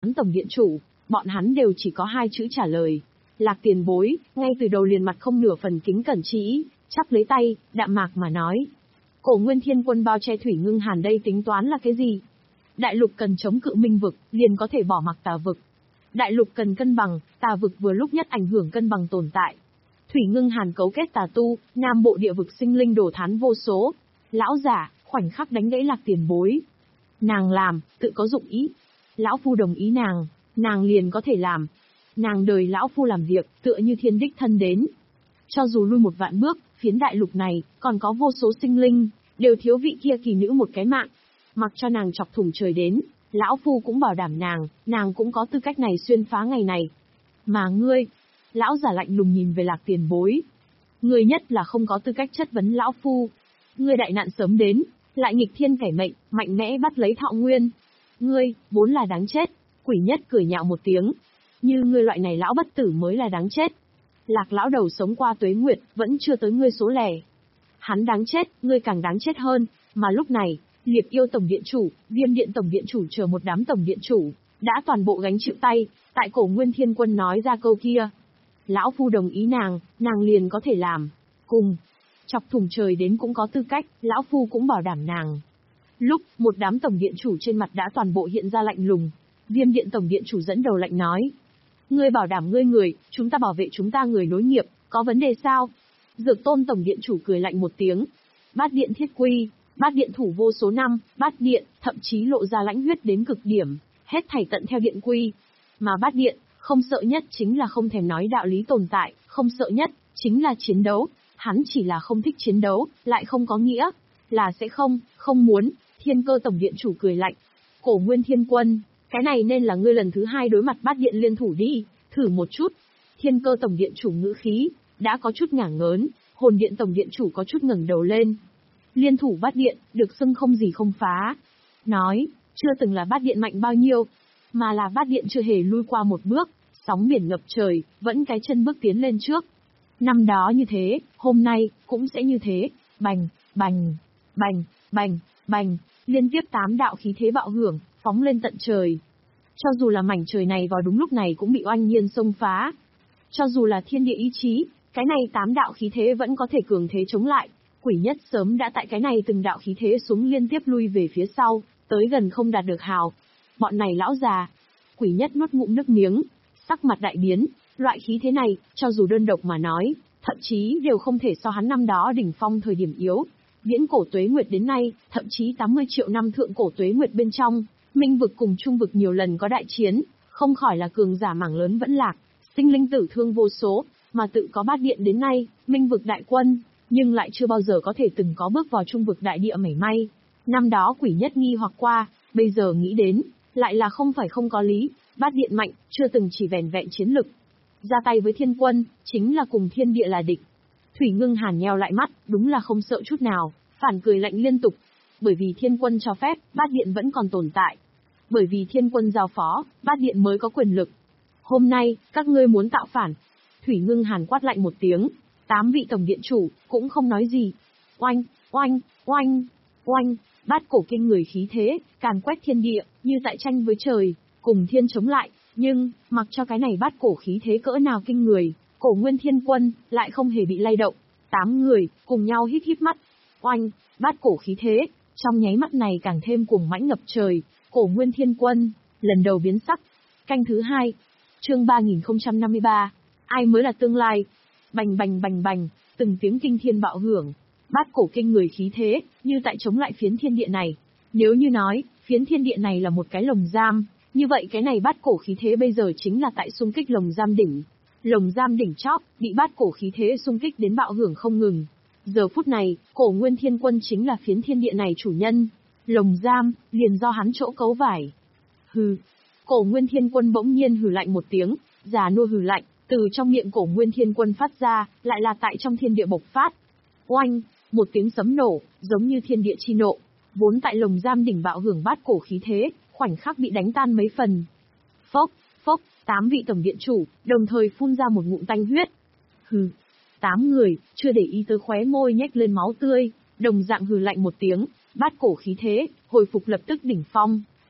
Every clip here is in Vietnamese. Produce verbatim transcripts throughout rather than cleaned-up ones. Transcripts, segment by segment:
tổng điện chủ, bọn hắn đều chỉ có hai chữ trả lời. Lạc Tiền Bối, ngay từ đầu liền mặt không nửa phần kính cẩn trí, chắp lấy tay, đạm mạc mà nói. Cổ Nguyên Thiên Quân bao che Thủy Ngưng Hàn đây tính toán là cái gì? Đại lục cần chống cự minh vực, liền có thể bỏ mặc tà vực. Đại lục cần cân bằng, tà vực vừa lúc nhất ảnh hưởng cân bằng tồn tại. Thủy Ngưng Hàn cấu kết tà tu, nam bộ địa vực sinh linh đổ thán vô số. Lão giả, khoảnh khắc đánh gãy Lạc Tiền Bối. Nàng làm, tự có dụng ý. Lão Phu đồng ý nàng, nàng liền có thể làm. Nàng đời Lão Phu làm việc, tựa như thiên đích thân đến. Cho dù lui một vạn bước, phiến đại lục này, còn có vô số sinh linh, đều thiếu vị kia kỳ nữ một cái mạng. Mặc cho nàng chọc thủng trời đến, Lão Phu cũng bảo đảm nàng, nàng cũng có tư cách này xuyên phá ngày này. Mà ngươi, lão giả lạnh lùng nhìn về Lạc Tiền Bối. Ngươi nhất là không có tư cách chất vấn Lão Phu. Ngươi đại nạn sớm đến, lại nghịch thiên cải mệnh, mạnh mẽ bắt lấy thọ nguyên. Ngươi, vốn là đáng chết. Quỷ nhất cười nhạo một tiếng. Như ngươi loại này lão bất tử mới là đáng chết. Lạc lão đầu sống qua tuế nguyệt, vẫn chưa tới ngươi số lẻ. Hắn đáng chết, ngươi càng đáng chết hơn. Mà lúc này, Liệp Yêu Tổng Điện Chủ, Viêm Điện Tổng Điện Chủ chờ một đám Tổng Điện Chủ, đã toàn bộ gánh chịu tay, tại Cổ Nguyên Thiên Quân nói ra câu kia. Lão Phu đồng ý nàng, nàng liền có thể làm. Cùng, chọc thủng trời đến cũng có tư cách, Lão Phu cũng bảo đảm nàng. Lúc, một đám Tổng Điện Chủ trên mặt đã toàn bộ hiện ra lạnh lùng. Viêm Điện Tổng Điện Chủ dẫn đầu lạnh nói. Ngươi bảo đảm ngươi người, chúng ta bảo vệ chúng ta người nối nghiệp, có vấn đề sao? Dược Tôn Tổng Điện Chủ cười lạnh một tiếng. Bát Điện thiết quy, Bát Điện thủ vô số năm, Bát Điện, thậm chí lộ ra lãnh huyết đến cực điểm, hết thảy tận theo điện quy. Mà Bát Điện, không sợ nhất chính là không thèm nói đạo lý tồn tại, không sợ nhất, chính là chiến đấu. Hắn chỉ là không thích chiến đấu, lại không có nghĩa, là sẽ không, không muốn. Thiên Cơ Tổng Điện Chủ cười lạnh. Cổ Nguyên Thiên Quân, cái này nên là ngươi lần thứ hai đối mặt Bát Điện liên thủ đi, thử một chút. Thiên Cơ Tổng Điện Chủ ngữ khí, đã có chút ngả ngớn, Hồn Điện Tổng Điện Chủ có chút ngẩng đầu lên. Liên thủ Bát Điện, được xưng không gì không phá. Nói, chưa từng là Bát Điện mạnh bao nhiêu, mà là Bát Điện chưa hề lui qua một bước, sóng biển ngập trời, vẫn cái chân bước tiến lên trước. Năm đó như thế, hôm nay, cũng sẽ như thế, bành, bành, bành, bành, bành, liên tiếp tám đạo khí thế bạo hưởng, phóng lên tận trời. Cho dù là mảnh trời này vào đúng lúc này cũng bị oanh nhiên xông phá. Cho dù là thiên địa ý chí, cái này tám đạo khí thế vẫn có thể cường thế chống lại. Quỷ nhất sớm đã tại cái này từng đạo khí thế xuống liên tiếp lui về phía sau, tới gần không đạt được hào. Bọn này lão già. Quỷ nhất nuốt ngụm nước miếng, sắc mặt đại biến, loại khí thế này, cho dù đơn độc mà nói, thậm chí đều không thể so hắn năm đó đỉnh phong thời điểm yếu. Viễn cổ tuế nguyệt đến nay, thậm chí tám mươi triệu năm thượng cổ tuế nguyệt bên trong, minh vực cùng trung vực nhiều lần có đại chiến, không khỏi là cường giả mảng lớn vẫn lạc, sinh linh tử thương vô số, mà tự có Bát Điện đến nay, minh vực đại quân, nhưng lại chưa bao giờ có thể từng có bước vào trung vực đại địa mảy may. Năm đó quỷ nhất nghi hoặc qua, bây giờ nghĩ đến, lại là không phải không có lý, Bát Điện mạnh, chưa từng chỉ vẻn vẹn chiến lực. Ra tay với thiên quân, chính là cùng thiên địa là địch. Thủy Ngưng Hàn nheo lại mắt, đúng là không sợ chút nào, phản cười lạnh liên tục. Bởi vì thiên quân cho phép, Bát Điện vẫn còn tồn tại. Bởi vì thiên quân giao phó, Bát Điện mới có quyền lực. Hôm nay, các ngươi muốn tạo phản. Thủy Ngưng Hàn quát lạnh một tiếng, tám vị tổng điện chủ, cũng không nói gì. Oanh, oanh, oanh, oanh, bát cổ kinh người khí thế, càn quét thiên địa, như tại tranh với trời, cùng thiên chống lại. Nhưng, mặc cho cái này bát cổ khí thế cỡ nào kinh người, Cổ Nguyên Thiên Quân, lại không hề bị lay động. Tám người, cùng nhau hít hít mắt. Oanh, bát cổ khí thế, trong nháy mắt này càng thêm cuồng mãnh ngập trời. Cổ Nguyên Thiên Quân, lần đầu biến sắc. Canh thứ hai, chương ba nghìn không trăm năm mươi ba, ai mới là tương lai? Bành bành bành bành, từng tiếng kinh thiên bạo hưởng. Bát cổ kinh người khí thế, như tại chống lại phiến thiên địa này. Nếu như nói, phiến thiên địa này là một cái lồng giam, như vậy cái này bát cổ khí thế bây giờ chính là tại xung kích lồng giam đỉnh. Lồng giam đỉnh chóp, bị bát cổ khí thế xung kích đến bạo hưởng không ngừng. Giờ phút này, Cổ Nguyên Thiên Quân chính là phiến thiên địa này chủ nhân. Lồng giam, liền do hắn chỗ cấu vải. Hừ. Cổ Nguyên Thiên Quân bỗng nhiên hừ lạnh một tiếng, già nua hừ lạnh, từ trong miệng Cổ Nguyên Thiên Quân phát ra, lại là tại trong thiên địa bộc phát. Oanh, một tiếng sấm nổ, giống như thiên địa chi nộ, vốn tại lồng giam đỉnh bạo hưởng bát cổ khí thế, khoảnh khắc bị đánh tan mấy phần. Phốc, phốc, tám vị tổng điện chủ, đồng thời phun ra một ngụm tanh huyết. Hừ. Tám người, chưa để ý tới khóe môi nhếch lên máu tươi, đồng dạng hừ lạnh một tiếng, bát cổ khí thế, hồi phục lập tức đỉnh phong,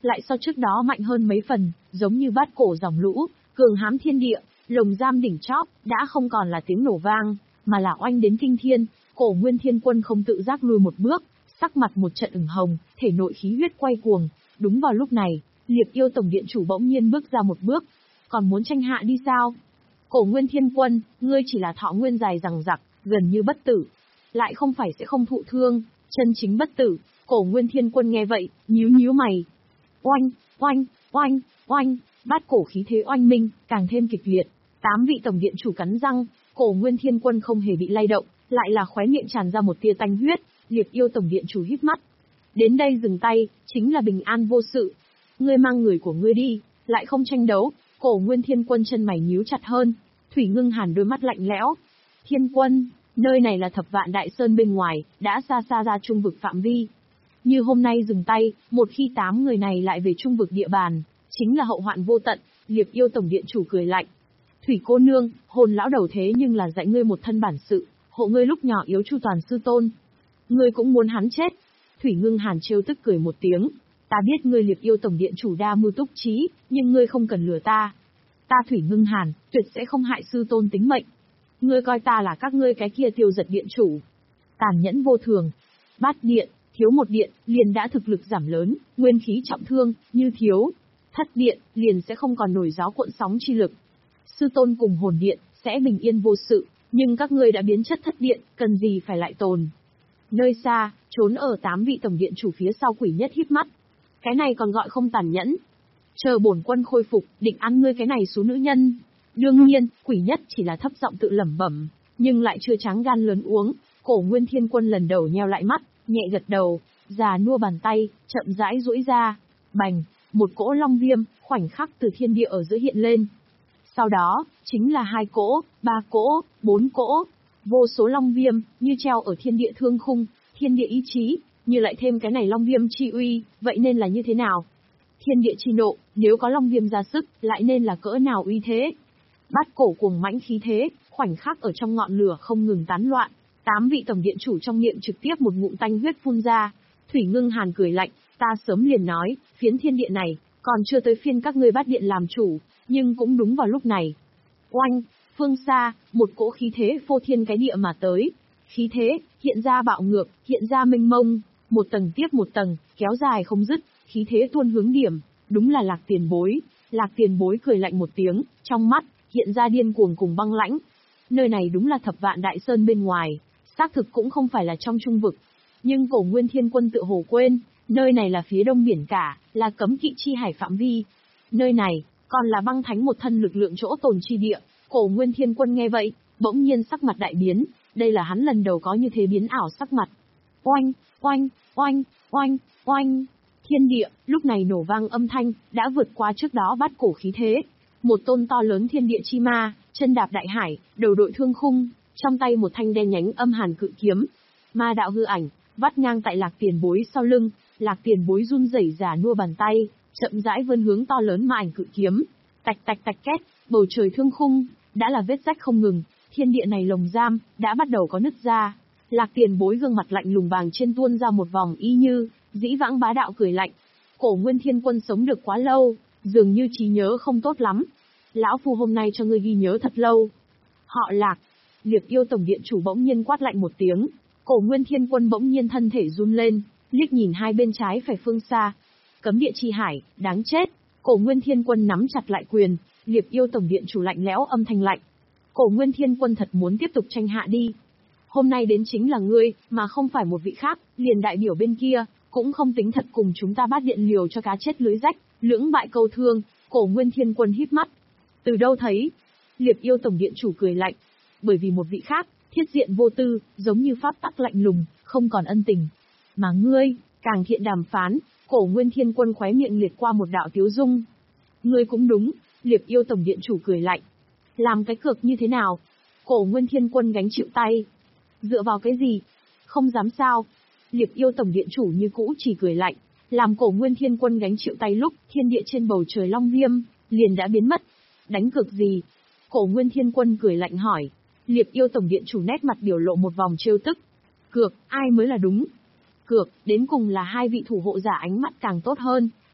lại so trước đó mạnh hơn mấy phần, giống như bát cổ dòng lũ, cường hám thiên địa, lồng giam đỉnh chóp, đã không còn là tiếng nổ vang, mà là oanh đến kinh thiên. Cổ Nguyên Thiên Quân không tự giác lùi một bước, sắc mặt một trận ửng hồng, thể nội khí huyết quay cuồng. Đúng vào lúc này, Liệp Yêu Tổng Điện Chủ bỗng nhiên bước ra một bước. Còn muốn tranh hạ đi sao? Cổ Nguyên Thiên Quân, ngươi chỉ là thọ nguyên dài dằng dặc, gần như bất tử, lại không phải sẽ không thụ thương, chân chính bất tử. Cổ Nguyên Thiên Quân nghe vậy, nhíu nhíu mày. Oanh, oanh, oanh, oanh, bát cổ khí thế oanh minh, càng thêm kịch liệt. Tám vị tổng điện chủ cắn răng, Cổ Nguyên Thiên Quân không hề bị lay động, lại là khóe miệng tràn ra một tia tanh huyết. Liệp Yêu Tổng Điện Chủ híp mắt. Đến đây dừng tay, chính là bình an vô sự. Ngươi mang người của ngươi đi, lại không tranh đấu. Cổ Nguyên Thiên Quân chân mày nhíu chặt hơn. Thủy Ngưng Hàn đôi mắt lạnh lẽo. Thiên Quân, nơi này là Thập Vạn Đại Sơn bên ngoài, đã xa xa ra trung vực phạm vi. Như hôm nay dừng tay, một khi tám người này lại về trung vực địa bàn, chính là hậu hoạn vô tận. Liệp Yêu Tổng Điện Chủ cười lạnh. Thủy cô nương, hồn lão đầu thế nhưng là dạy ngươi một thân bản sự, hộ ngươi lúc nhỏ yếu chu toàn sư tôn. Ngươi cũng muốn hắn chết. Thủy Ngưng Hàn trêu tức cười một tiếng. Ta biết ngươi Liệp Yêu Tổng Điện Chủ đa mưu túc trí, nhưng ngươi không cần lừa ta. Ta Thủy Ngưng Hàn, tuyệt sẽ không hại sư tôn tính mệnh. Ngươi coi ta là các ngươi cái kia Tiêu Giật điện chủ. Tàn nhẫn vô thường. Bát điện, thiếu một điện, liền đã thực lực giảm lớn, nguyên khí trọng thương, như thiếu thất điện, liền sẽ không còn nổi gió cuộn sóng chi lực. Sư tôn cùng hồn điện, sẽ bình yên vô sự, nhưng các ngươi đã biến chất thất điện, cần gì phải lại tồn. Nơi xa, trốn ở tám vị tổng điện chủ phía sau Quỷ Nhất híp mắt. Cái này còn gọi không tàn nhẫn. Chờ bổn quân khôi phục, định ăn ngươi cái này số nữ nhân. Đương nhiên, Quỷ Nhất chỉ là thấp giọng tự lẩm bẩm, nhưng lại chưa tráng gan lớn uống. Cổ Nguyên Thiên Quân lần đầu nheo lại mắt, nhẹ gật đầu, già nua bàn tay, chậm rãi duỗi ra. Bành, một cỗ long viêm, khoảnh khắc từ thiên địa ở giữa hiện lên. Sau đó, chính là hai cỗ, ba cỗ, bốn cỗ. Vô số long viêm, như treo ở thiên địa thương khung, thiên địa ý chí, như lại thêm cái này long viêm chi uy, vậy nên là như thế nào? Thiên địa chi nộ, nếu có long viêm ra sức, lại nên là cỡ nào uy thế? Bát cổ cuồng mãnh khí thế, khoảnh khắc ở trong ngọn lửa không ngừng tán loạn. Tám vị tổng điện chủ trong miệng trực tiếp một ngụm tanh huyết phun ra. Thủy Ngưng Hàn cười lạnh, ta sớm liền nói, phiến thiên địa này, còn chưa tới phiên các ngươi Bát điện làm chủ, nhưng cũng đúng vào lúc này. Oanh, phương xa, một cỗ khí thế phô thiên cái địa mà tới. Khí thế, hiện ra bạo ngược, hiện ra mênh mông, một tầng tiếp một tầng, kéo dài không dứt, khí thế tuôn hướng điểm, đúng là Lạc Tiền Bối. Lạc Tiền Bối cười lạnh một tiếng, trong mắt, hiện ra điên cuồng cùng băng lãnh. Nơi này đúng là Thập Vạn Đại Sơn bên ngoài, xác thực cũng không phải là trong trung vực. Nhưng Cổ Nguyên Thiên Quân tự hồ quên, nơi này là phía đông biển cả, là cấm kỵ chi hải phạm vi. Nơi này, còn là băng thánh một thân lực lượng chỗ tồn chi địa. Cổ Nguyên Thiên Quân nghe vậy, bỗng nhiên sắc mặt đại biến, đây là hắn lần đầu có như thế biến ảo sắc mặt. Oanh, oanh, oanh, oanh, oanh. Thiên địa, lúc này nổ vang âm thanh, đã vượt qua trước đó bát cổ khí thế. Một tôn to lớn thiên địa chi ma, chân đạp đại hải, đầu đội thương khung, trong tay một thanh đen nhánh âm hàn cự kiếm. Ma đạo hư ảnh, vắt ngang tại Lạc Tiền Bối sau lưng, Lạc Tiền Bối run rẩy già nua bàn tay, chậm rãi vươn hướng to lớn ma ảnh cự kiếm. Tạch tạch tạch két, bầu trời thương khung, đã là vết rách không ngừng, thiên địa này lồng giam, đã bắt đầu có nứt ra. Lạc Tiền Bối gương mặt lạnh lùng vàng trên tuôn ra một vòng y như, dĩ vãng bá đạo cười lạnh. Cổ Nguyên Thiên Quân sống được quá lâu, dường như trí nhớ không tốt lắm. Lão phu hôm nay cho ngươi ghi nhớ thật lâu. Họ Lạc, Liệp Yêu Tổng Điện Chủ bỗng nhiên quát lạnh một tiếng. Cổ Nguyên Thiên Quân bỗng nhiên thân thể run lên, liếc nhìn hai bên trái phải phương xa. Cấm địa chi hải, đáng chết. Cổ Nguyên Thiên Quân nắm chặt lại quyền, Liệp Yêu Tổng Điện Chủ lạnh lẽo âm thanh lạnh. Cổ Nguyên Thiên Quân thật muốn tiếp tục tranh hạ đi. Hôm nay đến chính là ngươi, mà không phải một vị khác, liền đại biểu bên kia, cũng không tính thật cùng chúng ta Bát điện liều cho cá chết lưới rách, lưỡng bại câu thương. Cổ Nguyên Thiên Quân híp mắt. Từ đâu thấy? Liệp Yêu Tổng Điện Chủ cười lạnh. Bởi vì một vị khác, thiết diện vô tư, giống như pháp tắc lạnh lùng, không còn ân tình. Mà ngươi, càng thiện đàm phán. Cổ Nguyên Thiên Quân khóe miệng liệt qua một đạo tiếu dung. Ngươi cũng đúng, Liệp Yêu Tổng Điện Chủ cười lạnh. Làm cái cược như thế nào? Cổ Nguyên Thiên Quân gánh chịu tay. Dựa vào cái gì? Không dám sao? Liệp Yêu Tổng Điện Chủ như cũ chỉ cười lạnh. Làm Cổ Nguyên Thiên Quân gánh chịu tay lúc thiên địa trên bầu trời long viêm liền đã biến mất. Đánh cược gì? Cổ Nguyên Thiên Quân cười lạnh hỏi. Liệp Yêu Tổng Điện Chủ nét mặt biểu lộ một vòng trêu tức. Cược, ai mới là đúng? Cược, đến cùng là hai vị thủ hộ giả ánh mắt càng tốt hơn,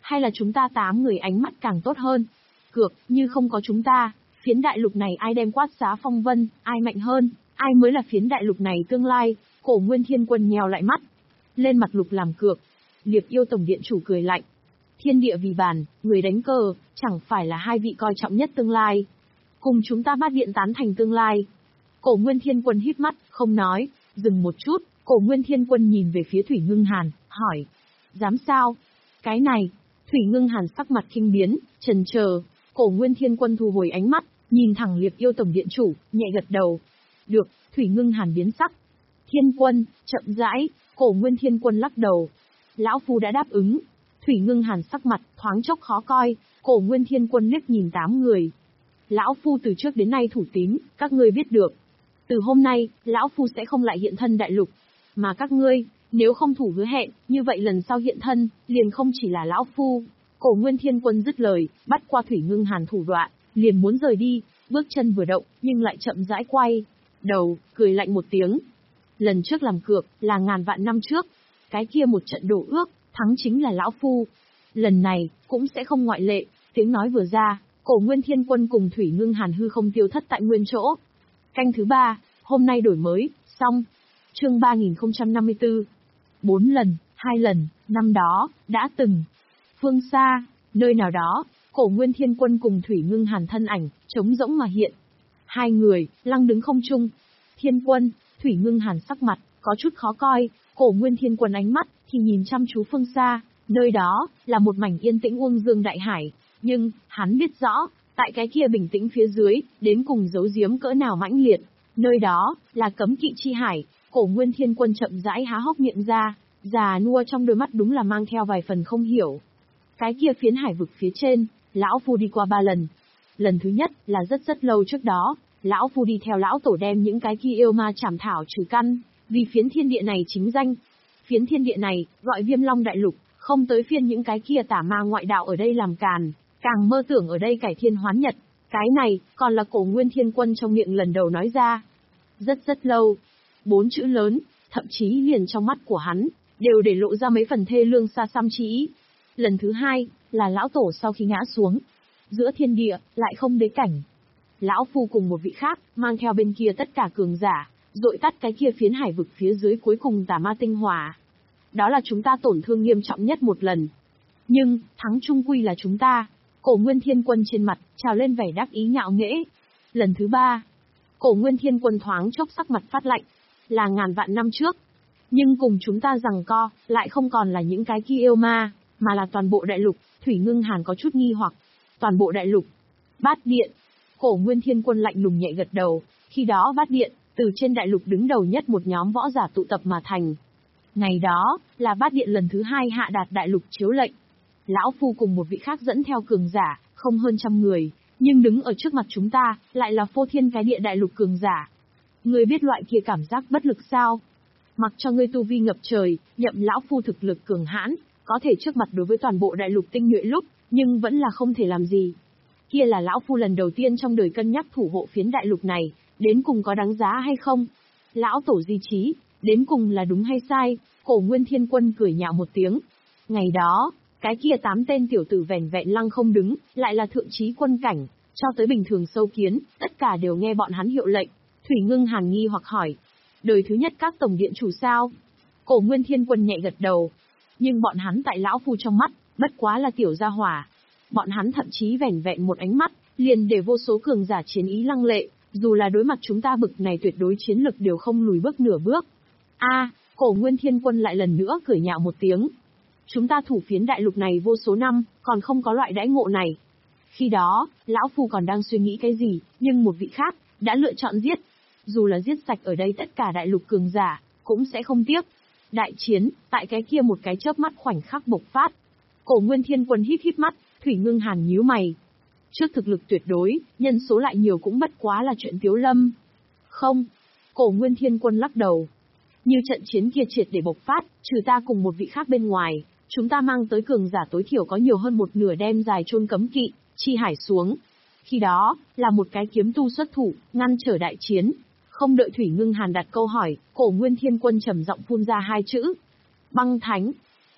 Hay là chúng ta tám người ánh mắt càng tốt hơn? Cược, như không có chúng ta, phiến đại lục này ai đem quát giá phong vân, ai mạnh hơn, ai mới là phiến đại lục này tương lai? Cổ Nguyên Thiên Quân nheo lại mắt, lên mặt lục làm cược. Liệp Yêu Tổng Điện chủ cười lạnh. Thiên địa vì bàn, người đánh cờ, chẳng phải là hai vị coi trọng nhất tương lai. Cùng chúng ta Bát Điện tán thành tương lai. Cổ Nguyên Thiên Quân híp mắt, không nói, dừng một chút, Cổ Nguyên Thiên Quân nhìn về phía Thủy Ngưng Hàn, hỏi. Dám sao? Cái này, Thủy Ngưng Hàn sắc mặt kinh biến, chần chờ. Cổ Nguyên Thiên Quân thu hồi ánh mắt, nhìn thẳng Liệp Yêu Tổng Điện chủ, nhẹ gật đầu. Được, Thủy Ngưng Hàn biến sắc. Thiên Quân, chậm rãi, Cổ Nguyên Thiên Quân lắc đầu. Lão Phu đã đáp ứng. Thủy Ngưng Hàn sắc mặt, thoáng chốc khó coi, Cổ Nguyên Thiên Quân liếc nhìn tám người. Lão Phu từ trước đến nay thủ tín, các ngươi biết được. Từ hôm nay, Lão Phu sẽ không lại hiện thân đại lục. Mà các ngươi, nếu không thủ hứa hẹn, như vậy lần sau hiện thân, liền không chỉ là Lão Phu. Cổ Nguyên Thiên Quân dứt lời, bắt qua Thủy Ngưng Hàn thủ đoạn, liền muốn rời đi, bước chân vừa động, nhưng lại chậm rãi quay đầu, cười lạnh một tiếng. Lần trước làm cược, là ngàn vạn năm trước. Cái kia một trận đổ ước, thắng chính là Lão Phu. Lần này, cũng sẽ không ngoại lệ. Tiếng nói vừa ra, Cổ Nguyên Thiên Quân cùng Thủy Ngưng Hàn hư không tiêu thất tại nguyên chỗ. Canh thứ ba, hôm nay đổi mới, xong. Chương ba nghìn không trăm năm mươi tư. Bốn lần, hai lần, năm đó, đã từng. Phương xa, nơi nào đó, Cổ Nguyên Thiên Quân cùng Thủy Ngưng Hàn thân ảnh, trống rỗng mà hiện. Hai người, lăng đứng không trung. Thiên Quân, Thủy Ngưng Hàn sắc mặt, có chút khó coi, Cổ Nguyên Thiên Quân ánh mắt, thì nhìn chăm chú phương xa, nơi đó, là một mảnh yên tĩnh uông dương đại hải, nhưng, hắn biết rõ, tại cái kia bình tĩnh phía dưới, đến cùng giấu giếm cỡ nào mãnh liệt, nơi đó, là cấm kỵ chi hải. Cổ Nguyên Thiên Quân chậm rãi há hốc miệng ra, già nua trong đôi mắt đúng là mang theo vài phần không hiểu. Cái kia phiến hải vực phía trên, Lão Phu đi qua ba lần. Lần thứ nhất, là rất rất lâu trước đó, Lão Phu đi theo Lão Tổ đem những cái kia yêu ma trảm thảo trừ căn, vì phiến thiên địa này chính danh. Phiến thiên địa này, gọi Viêm Long Đại Lục, không tới phiên những cái kia tà ma ngoại đạo ở đây làm càn, càng mơ tưởng ở đây cải thiên hoán nhật. Cái này, còn là Cổ Nguyên Thiên Quân trong miệng lần đầu nói ra. Rất rất lâu. Bốn chữ lớn, thậm chí liền trong mắt của hắn, đều để lộ ra mấy phần thê lương xa xăm trí. Lần thứ hai, là Lão Tổ sau khi ngã xuống. Giữa thiên địa, lại không đế cảnh. Lão Phu cùng một vị khác, mang theo bên kia tất cả cường giả, dội tắt cái kia phiến hải vực phía dưới cuối cùng tà ma tinh hỏa. Đó là chúng ta tổn thương nghiêm trọng nhất một lần. Nhưng, thắng chung quy là chúng ta. Cổ Nguyên Thiên Quân trên mặt, trào lên vẻ đắc ý ngạo nghễ. Lần thứ ba, Cổ Nguyên Thiên Quân thoáng chốc sắc mặt phát lạnh. Là ngàn vạn năm trước. Nhưng cùng chúng ta giằng co, lại không còn là những cái kia yêu ma, mà là toàn bộ đại lục. Thủy Ngưng Hàn có chút nghi hoặc. Toàn bộ đại lục. Bát Điện. Cổ Nguyên Thiên Quân lạnh lùng nhẹ gật đầu. Khi đó Bát Điện, từ trên đại lục đứng đầu nhất một nhóm võ giả tụ tập mà thành. Ngày đó, là Bát Điện lần thứ hai hạ đạt đại lục chiếu lệnh. Lão Phu cùng một vị khác dẫn theo cường giả, không hơn trăm người, nhưng đứng ở trước mặt chúng ta, lại là phô thiên cái địa đại lục cường giả. Ngươi biết loại kia cảm giác bất lực sao? Mặc cho ngươi tu vi ngập trời, nhậm Lão Phu thực lực cường hãn, có thể trước mặt đối với toàn bộ đại lục tinh nhuệ lúc, nhưng vẫn là không thể làm gì. Kia là Lão Phu lần đầu tiên trong đời cân nhắc thủ hộ phiến đại lục này, đến cùng có đáng giá hay không? Lão Tổ di trí, đến cùng là đúng hay sai? Cổ Nguyên Thiên Quân cười nhạo một tiếng. Ngày đó, cái kia tám tên tiểu tử vẻn vẹn lăng không đứng, lại là thượng trí quân cảnh, cho tới bình thường sâu kiến, tất cả đều nghe bọn hắn hiệu lệnh. Thủy Ngưng Hàn nghi hoặc hỏi, đời thứ nhất các tổng điện chủ sao? Cổ Nguyên Thiên Quân nhẹ gật đầu. Nhưng bọn hắn tại Lão Phu trong mắt, bất quá là tiểu gia hỏa. Bọn hắn thậm chí vẻn vẹn một ánh mắt, liền để vô số cường giả chiến ý lăng lệ, dù là đối mặt chúng ta bực này tuyệt đối chiến lực đều không lùi bước nửa bước. A, Cổ Nguyên Thiên Quân lại lần nữa cười nhạo một tiếng. Chúng ta thủ phiến đại lục này vô số năm, còn không có loại đãi ngộ này. Khi đó, Lão Phu còn đang suy nghĩ cái gì, nhưng một vị khác, đã lựa chọn giết. Dù là giết sạch ở đây tất cả đại lục cường giả, cũng sẽ không tiếc. Đại chiến, tại cái kia một cái chớp mắt khoảnh khắc bộc phát. Cổ Nguyên Thiên Quân híp híp mắt, Thủy Ngưng Hàn nhíu mày. Trước thực lực tuyệt đối, nhân số lại nhiều cũng bất quá là chuyện tiếu lâm. Không. Cổ Nguyên Thiên Quân lắc đầu. Như trận chiến kia triệt để bộc phát, trừ ta cùng một vị khác bên ngoài, chúng ta mang tới cường giả tối thiểu có nhiều hơn một nửa đem dài chôn cấm kỵ, chi hải xuống. Khi đó, là một cái kiếm tu xuất thủ, ngăn trở đại chiến. Không đợi Thủy Ngưng Hàn đặt câu hỏi, Cổ Nguyên Thiên Quân trầm giọng phun ra hai chữ. Băng Thánh.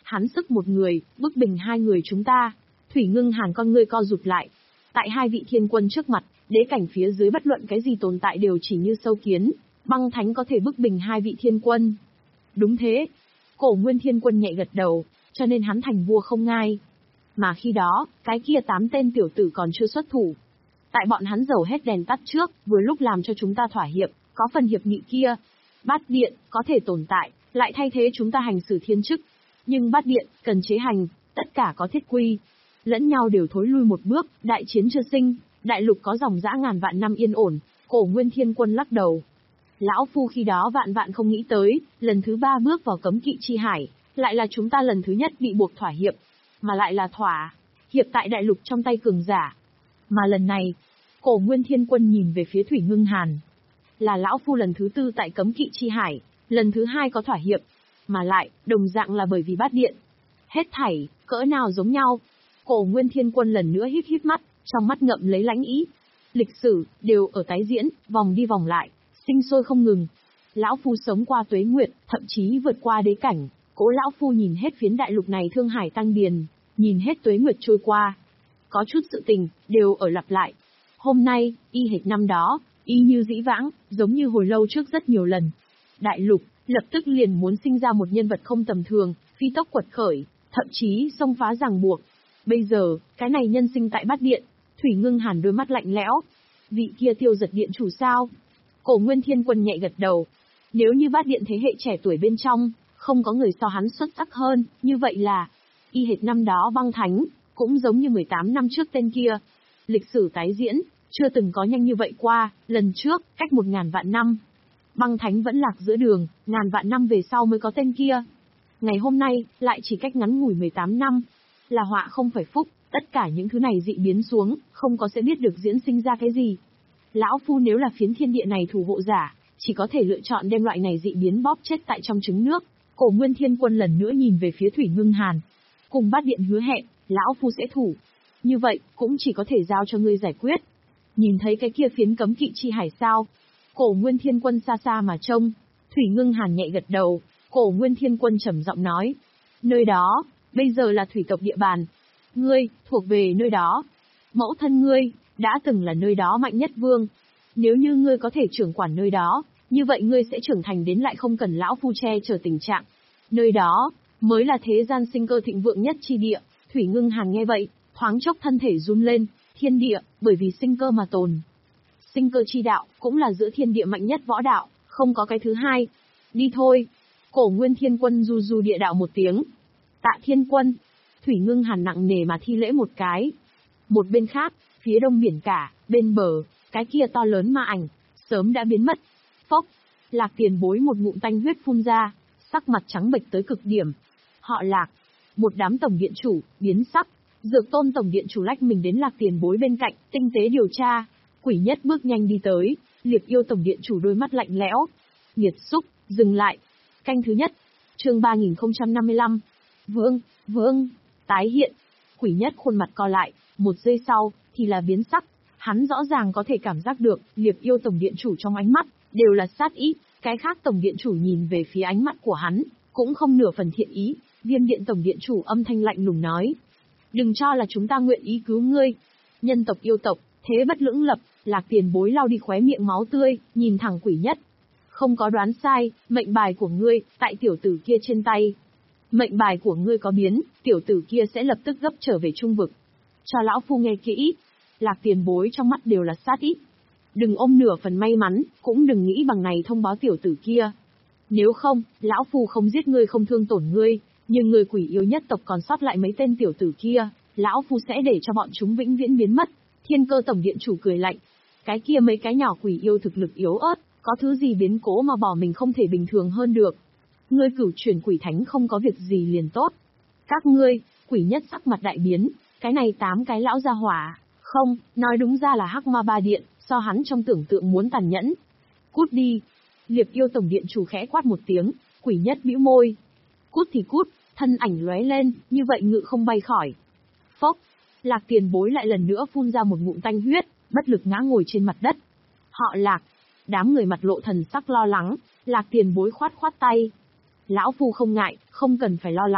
hắn sức một người, bức bình hai người chúng ta. Thủy Ngưng Hàn con ngươi co rụt lại. Tại hai vị thiên quân trước mặt, đế cảnh phía dưới bất luận cái gì tồn tại đều chỉ như sâu kiến, băng thánh có thể bức bình hai vị thiên quân. Đúng thế. Cổ Nguyên Thiên Quân nhẹ gật đầu, cho nên hắn thành vua không ngai. Mà khi đó, cái kia tám tên tiểu tử còn chưa xuất thủ. Tại bọn hắn dầu hết đèn tắt trước, vừa lúc làm cho chúng ta thỏa hiệp, có phần hiệp nghị kia. Bát Điện, có thể tồn tại, lại thay thế chúng ta hành xử thiên chức. Nhưng Bát Điện, cần chế hành, tất cả có thiết quy. Lẫn nhau đều thối lui một bước, đại chiến chưa sinh, đại lục có dòng dã ngàn vạn năm yên ổn, Cổ Nguyên Thiên Quân lắc đầu. Lão Phu khi đó vạn vạn không nghĩ tới, lần thứ ba bước vào cấm kỵ chi hải, lại là chúng ta lần thứ nhất bị buộc thỏa hiệp, mà lại là thỏa hiệp tại đại lục trong tay cường giả. Mà lần này, Cổ Nguyên Thiên Quân nhìn về phía Thủy Ngưng Hàn. Là Lão Phu lần thứ tư tại cấm kỵ chi hải, lần thứ hai có thỏa hiệp, mà lại, đồng dạng là bởi vì Bát Điện. Hết thảy, cỡ nào giống nhau. Cổ Nguyên Thiên Quân lần nữa híp híp mắt, trong mắt ngậm lấy lãnh ý. Lịch sử, đều ở tái diễn, vòng đi vòng lại, sinh sôi không ngừng. Lão Phu sống qua tuế nguyệt, thậm chí vượt qua đế cảnh, Cố Lão Phu nhìn hết phiến đại lục này thương hải tăng điền, nhìn hết tuế nguyệt trôi qua. Có chút sự tình, đều ở lặp lại. Hôm nay, y hệt năm đó, y như dĩ vãng, giống như hồi lâu trước rất nhiều lần. Đại lục, lập tức liền muốn sinh ra một nhân vật không tầm thường, phi tốc quật khởi, thậm chí xông phá ràng buộc. Bây giờ, cái này nhân sinh tại Bát Điện. Thủy Ngưng Hàn đôi mắt lạnh lẽo. Vị kia Tiêu Giật Điện chủ sao? Cổ Nguyên Thiên Quân nhẹ gật đầu. Nếu như Bát Điện thế hệ trẻ tuổi bên trong, không có người so hắn xuất sắc hơn, như vậy là, y hệt năm đó băng thánh, cũng giống như mười tám năm trước tên kia. Lịch sử tái diễn, chưa từng có nhanh như vậy qua, lần trước, cách một ngàn vạn năm. Băng thánh vẫn lạc giữa đường, ngàn vạn năm về sau mới có tên kia. Ngày hôm nay, lại chỉ cách ngắn ngủi mười tám năm. Là họa không phải phúc, tất cả những thứ này dị biến xuống, không có sẽ biết được diễn sinh ra cái gì. Lão Phu nếu là phiến thiên địa này thủ hộ giả, chỉ có thể lựa chọn đem loại này dị biến bóp chết tại trong trứng nước. Cổ Nguyên Thiên Quân lần nữa nhìn về phía Thủy Ngưng Hàn. Cùng Bát Điện hứa hẹn, Lão Phu sẽ thủ. Như vậy, cũng chỉ có thể giao cho ngươi giải quyết. Nhìn thấy cái kia phiến cấm kỵ chi hải sao? Cổ Nguyên Thiên Quân xa xa mà trông. Thủy Ngưng Hàn nhẹ gật đầu, Cổ Nguyên Thiên Quân trầm giọng nói. Nơi đó, bây giờ là thủy tộc địa bàn. Ngươi, thuộc về nơi đó. Mẫu thân ngươi, đã từng là nơi đó mạnh nhất vương. Nếu như ngươi có thể trưởng quản nơi đó, như vậy ngươi sẽ trưởng thành đến lại không cần Lão Phu che chở tình trạng. Nơi đó, mới là thế gian sinh cơ thịnh vượng nhất chi địa. Thủy Ngưng Hàn nghe vậy, thoáng chốc thân thể run lên, thiên địa, bởi vì sinh cơ mà tồn. Sinh cơ chi đạo, cũng là giữa thiên địa mạnh nhất võ đạo, không có cái thứ hai. Đi thôi. Cổ Nguyên Thiên Quân du du địa đạo một tiếng. Tạ Thiên Quân. Thủy Ngưng Hàn nặng nề mà thi lễ một cái. Một bên khác, phía đông biển cả, bên bờ, cái kia to lớn ma ảnh, sớm đã biến mất. Phốc. Lạc Tiền Bối một ngụm tanh huyết phun ra, sắc mặt trắng bệch tới cực điểm. Họ Lạc. Một đám tổng điện chủ, biến sắc. Dược Tôn tổng điện chủ lách mình đến Lạc Tiền Bối bên cạnh, tinh tế điều tra. Quỷ Nhất bước nhanh đi tới, Liệp Yêu tổng điện chủ đôi mắt lạnh lẽo. Nghiệt xúc, dừng lại. Canh thứ nhất. Chương ba nghìn không trăm năm mươi lăm. Vương, vương, tái hiện. Quỷ Nhất khuôn mặt co lại, một giây sau, thì là biến sắc. Hắn rõ ràng có thể cảm giác được, Liệp Yêu tổng điện chủ trong ánh mắt, đều là sát ý. Cái khác tổng điện chủ nhìn về phía ánh mắt của hắn, cũng không nửa phần thiện ý. Viêm điện tổng điện chủ âm thanh lạnh lùng nói. Đừng cho là chúng ta nguyện ý cứu ngươi. Nhân tộc yêu tộc, thế bất lưỡng lập. Lạc Tiền Bối lau đi khóe miệng máu tươi, nhìn thẳng Quỷ Nhất. Không có đoán sai, mệnh bài của ngươi, tại tiểu tử kia trên tay. Mệnh bài của ngươi có biến, tiểu tử kia sẽ lập tức gấp trở về trung vực. Cho Lão Phu nghe kỹ. Lạc Tiền Bối trong mắt đều là sát ý. Đừng ôm nửa phần may mắn, cũng đừng nghĩ bằng này thông báo tiểu tử kia. Nếu không, Lão Phu không giết ngươi không thương tổn ngươi, nhưng người quỷ yêu nhất tộc còn sót lại mấy tên tiểu tử kia, Lão Phu sẽ để cho bọn chúng vĩnh viễn biến mất. Thiên Cơ tổng điện chủ cười lạnh. Cái kia mấy cái nhỏ quỷ yêu thực lực yếu ớt, có thứ gì biến cố mà bỏ mình không thể bình thường hơn được. Ngươi cửu chuyển quỷ thánh không có việc gì liền tốt. Các ngươi, Quỷ Nhất sắc mặt đại biến, cái này tám cái lão gia hỏa, không, nói đúng ra là Hắc Ma Ba Điện, so hắn trong tưởng tượng muốn tàn nhẫn. Cút đi. Liệp Yêu tổng điện chủ khẽ quát một tiếng, Quỷ Nhất bĩu môi. Cút thì cút, thân ảnh lóe lên, như vậy ngự không bay khỏi. Phốc. Lạc Tiền Bối lại lần nữa phun ra một ngụm tanh huyết, bất lực ngã ngồi trên mặt đất. Họ Lạc. Đám người mặt lộ thần sắc lo lắng, Lạc Tiền Bối khoát khoát tay. Lão Phu không ngại, không cần phải lo lắng.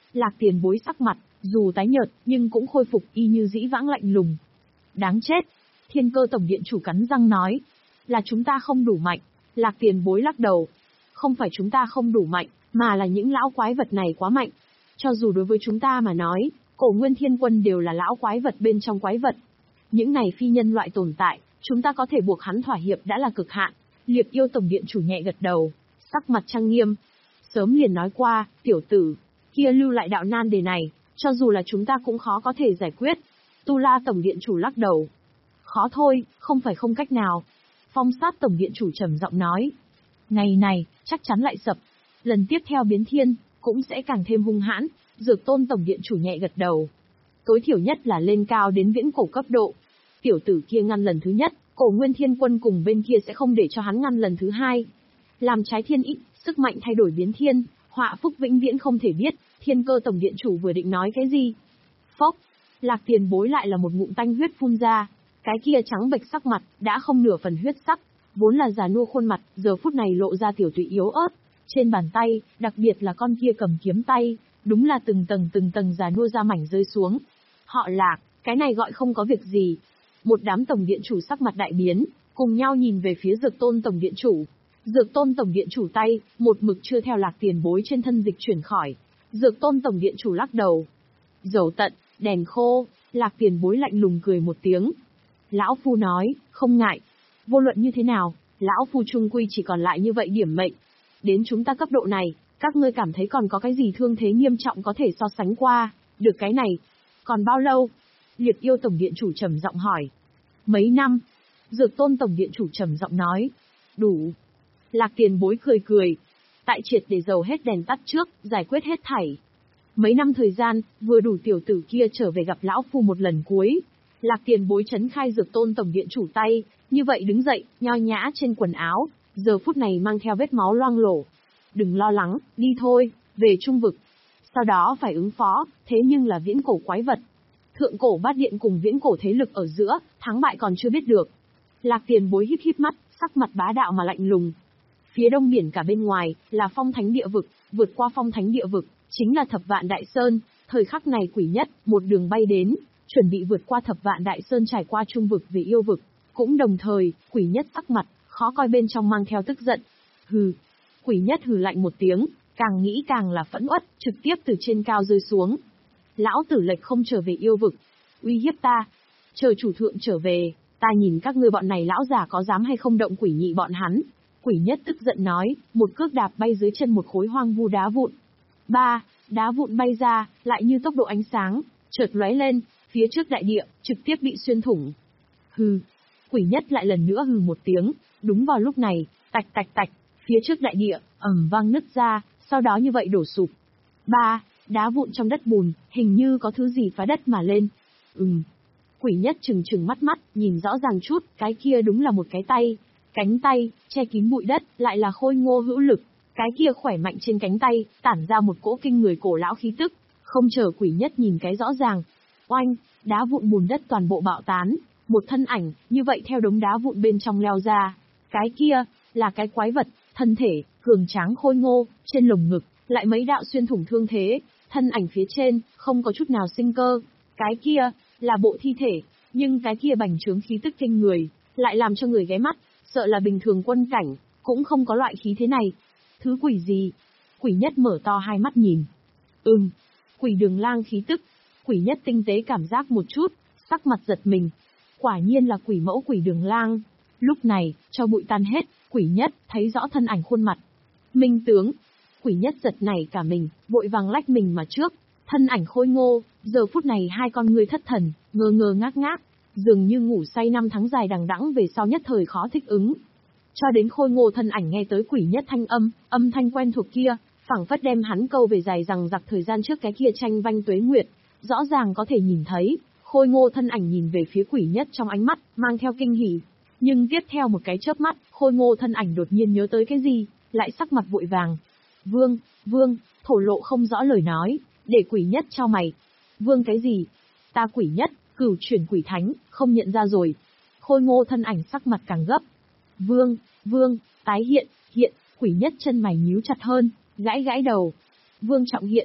Lạc Tiền Bối sắc mặt, dù tái nhợt, nhưng cũng khôi phục y như dĩ vãng lạnh lùng. Đáng chết! Thiên Cơ Tổng Điện Chủ cắn răng nói. Là chúng ta không đủ mạnh. Lạc Tiền Bối lắc đầu. Không phải chúng ta không đủ mạnh, mà là những lão quái vật này quá mạnh. Cho dù đối với chúng ta mà nói, Cổ Nguyên Thiên Quân đều là lão quái vật bên trong quái vật. Những này phi nhân loại tồn tại, chúng ta có thể buộc hắn thỏa hiệp đã là cực hạn. Liệp Yêu Tổng Điện Chủ nhẹ gật đầu, sắc mặt trang nghiêm. Sớm liền nói qua, tiểu tử, kia lưu lại đạo nan đề này, cho dù là chúng ta cũng khó có thể giải quyết. Tu La Tổng Điện Chủ lắc đầu. Khó thôi, không phải không cách nào. Phong Sát Tổng Điện Chủ trầm giọng nói. Ngày này, chắc chắn lại sập. Lần tiếp theo biến thiên, cũng sẽ càng thêm hung hãn. Dược Tôn Tổng Điện Chủ nhẹ gật đầu. Tối thiểu nhất là lên cao đến viễn cổ cấp độ. Tiểu tử kia ngăn lần thứ nhất, Cổ Nguyên Thiên Quân cùng bên kia sẽ không để cho hắn ngăn lần thứ hai. Làm trái thiên ý, sức mạnh thay đổi biến thiên, họa phúc vĩnh viễn không thể biết. Thiên Cơ Tổng Điện Chủ vừa định nói cái gì? Phốc! Lạc Tiền Bối lại là một ngụm tanh huyết phun ra. Cái kia trắng bệch sắc mặt, đã không nửa phần huyết sắc, vốn là già nua khuôn mặt, giờ phút này lộ ra tiểu tụy yếu ớt. Trên bàn tay, đặc biệt là con kia cầm kiếm tay, đúng là từng tầng từng tầng già nua ra mảnh rơi xuống. Họ Lạc, cái này gọi không có việc gì. Một đám Tổng Điện Chủ sắc mặt đại biến, cùng nhau nhìn về phía Dược Tôn Tổng Điện Chủ. Dược Tôn Tổng Điện Chủ tay, một mực chưa theo Lạc Tiền Bối trên thân dịch chuyển khỏi. Dược Tôn Tổng Điện Chủ lắc đầu. Dầu tận, đèn khô, Lạc Tiền Bối lạnh lùng cười một tiếng. Lão Phu nói, không ngại. Vô luận như thế nào, Lão Phu trung quy chỉ còn lại như vậy điểm mệnh. Đến chúng ta cấp độ này, các ngươi cảm thấy còn có cái gì thương thế nghiêm trọng có thể so sánh qua, được cái này. Còn bao lâu? Liệt Yêu Tổng Điện Chủ trầm giọng hỏi. Mấy năm? Dược Tôn Tổng Điện Chủ trầm giọng nói. Đủ. Lạc Tiền Bối cười cười. Tại triệt để dầu hết đèn tắt trước, giải quyết hết thảy. Mấy năm thời gian, vừa đủ tiểu tử kia trở về gặp Lão Phu một lần cuối. Lạc Tiền Bối chấn khai Dược Tôn Tổng Điện Chủ tay, như vậy đứng dậy, nho nhã trên quần áo, giờ phút này mang theo vết máu loang lổ. Đừng lo lắng, đi thôi, về trung vực. Sau đó phải ứng phó, thế nhưng là viễn cổ quái vật. Thượng cổ bát điện cùng viễn cổ thế lực ở giữa, thắng bại còn chưa biết được. Lạc Tiền Bối híp híp mắt, sắc mặt bá đạo mà lạnh lùng. Phía đông biển cả bên ngoài, là phong thánh địa vực, vượt qua phong thánh địa vực, chính là Thập Vạn Đại Sơn. Thời khắc này Quỷ Nhất, một đường bay đến, chuẩn bị vượt qua Thập Vạn Đại Sơn trải qua trung vực về yêu vực. Cũng đồng thời, Quỷ Nhất sắc mặt, khó coi bên trong mang theo tức giận. Hừ. Quỷ Nhất hừ lạnh một tiếng, càng nghĩ càng là phẫn uất, trực tiếp từ trên cao rơi xuống. Lão tử lệch không trở về yêu vực, uy hiếp ta. Chờ chủ thượng trở về, ta nhìn các ngươi bọn này lão già có dám hay không động quỷ nhị bọn hắn. Quỷ Nhất tức giận nói, một cước đạp bay dưới chân một khối hoang vu đá vụn. Ba, đá vụn bay ra, lại như tốc độ ánh sáng, chợt lóe lên, phía trước đại địa, trực tiếp bị xuyên thủng. Hừ. Quỷ Nhất lại lần nữa hừ một tiếng, đúng vào lúc này, tạch tạch tạch, phía trước đại địa, ầm vang nứt ra, sau đó như vậy đổ sụp. Ba, đá vụn trong đất bùn, hình như có thứ gì phá đất mà lên. Ừm. Quỷ Nhất trừng trừng mắt mắt, nhìn rõ ràng chút, cái kia đúng là một cái tay. Cánh tay, che kín bụi đất, lại là khôi ngô hữu lực. Cái kia khỏe mạnh trên cánh tay, tản ra một cỗ kinh người cổ lão khí tức. Không chờ Quỷ Nhất nhìn cái rõ ràng. Oanh, đá vụn bùn đất toàn bộ bạo tán. Một thân ảnh, như vậy theo đống đá vụn bên trong leo ra. Cái kia, là cái quái vật, thân thể, cường tráng khôi ngô, trên lồng ngực, lại mấy đạo xuyên thủng thương thế. Thân ảnh phía trên, không có chút nào sinh cơ. Cái kia, là bộ thi thể, nhưng cái kia bành trướng khí tức kinh người, lại làm cho người ghé mắt, sợ là bình thường quân cảnh, cũng không có loại khí thế này. Thứ quỷ gì? Quỷ Nhất mở to hai mắt nhìn. Ừm, quỷ Đường Lang khí tức. Quỷ Nhất tinh tế cảm giác một chút, sắc mặt giật mình. Quả nhiên là quỷ mẫu quỷ Đường Lang. Lúc này, cho bụi tan hết, Quỷ Nhất thấy rõ thân ảnh khuôn mặt. Minh tướng. Quỷ Nhất giật nảy cả mình, vội vàng lách mình mà trước. Thân ảnh khôi ngô, giờ phút này hai con ngươi thất thần, ngơ ngơ ngác ngác, dường như ngủ say năm tháng dài đằng đẵng về sau nhất thời khó thích ứng. Cho đến khôi ngô thân ảnh nghe tới Quỷ Nhất thanh âm, âm thanh quen thuộc kia, phảng phất đem hắn câu về dài rằng giặc thời gian trước cái kia tranh vanh tuế nguyệt, rõ ràng có thể nhìn thấy, khôi ngô thân ảnh nhìn về phía Quỷ Nhất trong ánh mắt, mang theo kinh hỉ. Nhưng tiếp theo một cái chớp mắt, khôi ngô thân ảnh đột nhiên nhớ tới cái gì, lại sắc mặt vội vàng. Vương, vương, thổ lộ không rõ lời nói, để Quỷ Nhất chau mày. Vương cái gì? Ta Quỷ Nhất, cửu chuyển quỷ thánh, không nhận ra rồi. Khôi ngô thân ảnh sắc mặt càng gấp. Vương, vương, tái hiện, hiện, Quỷ Nhất chân mày nhíu chặt hơn, gãi gãi đầu. Vương trọng hiện.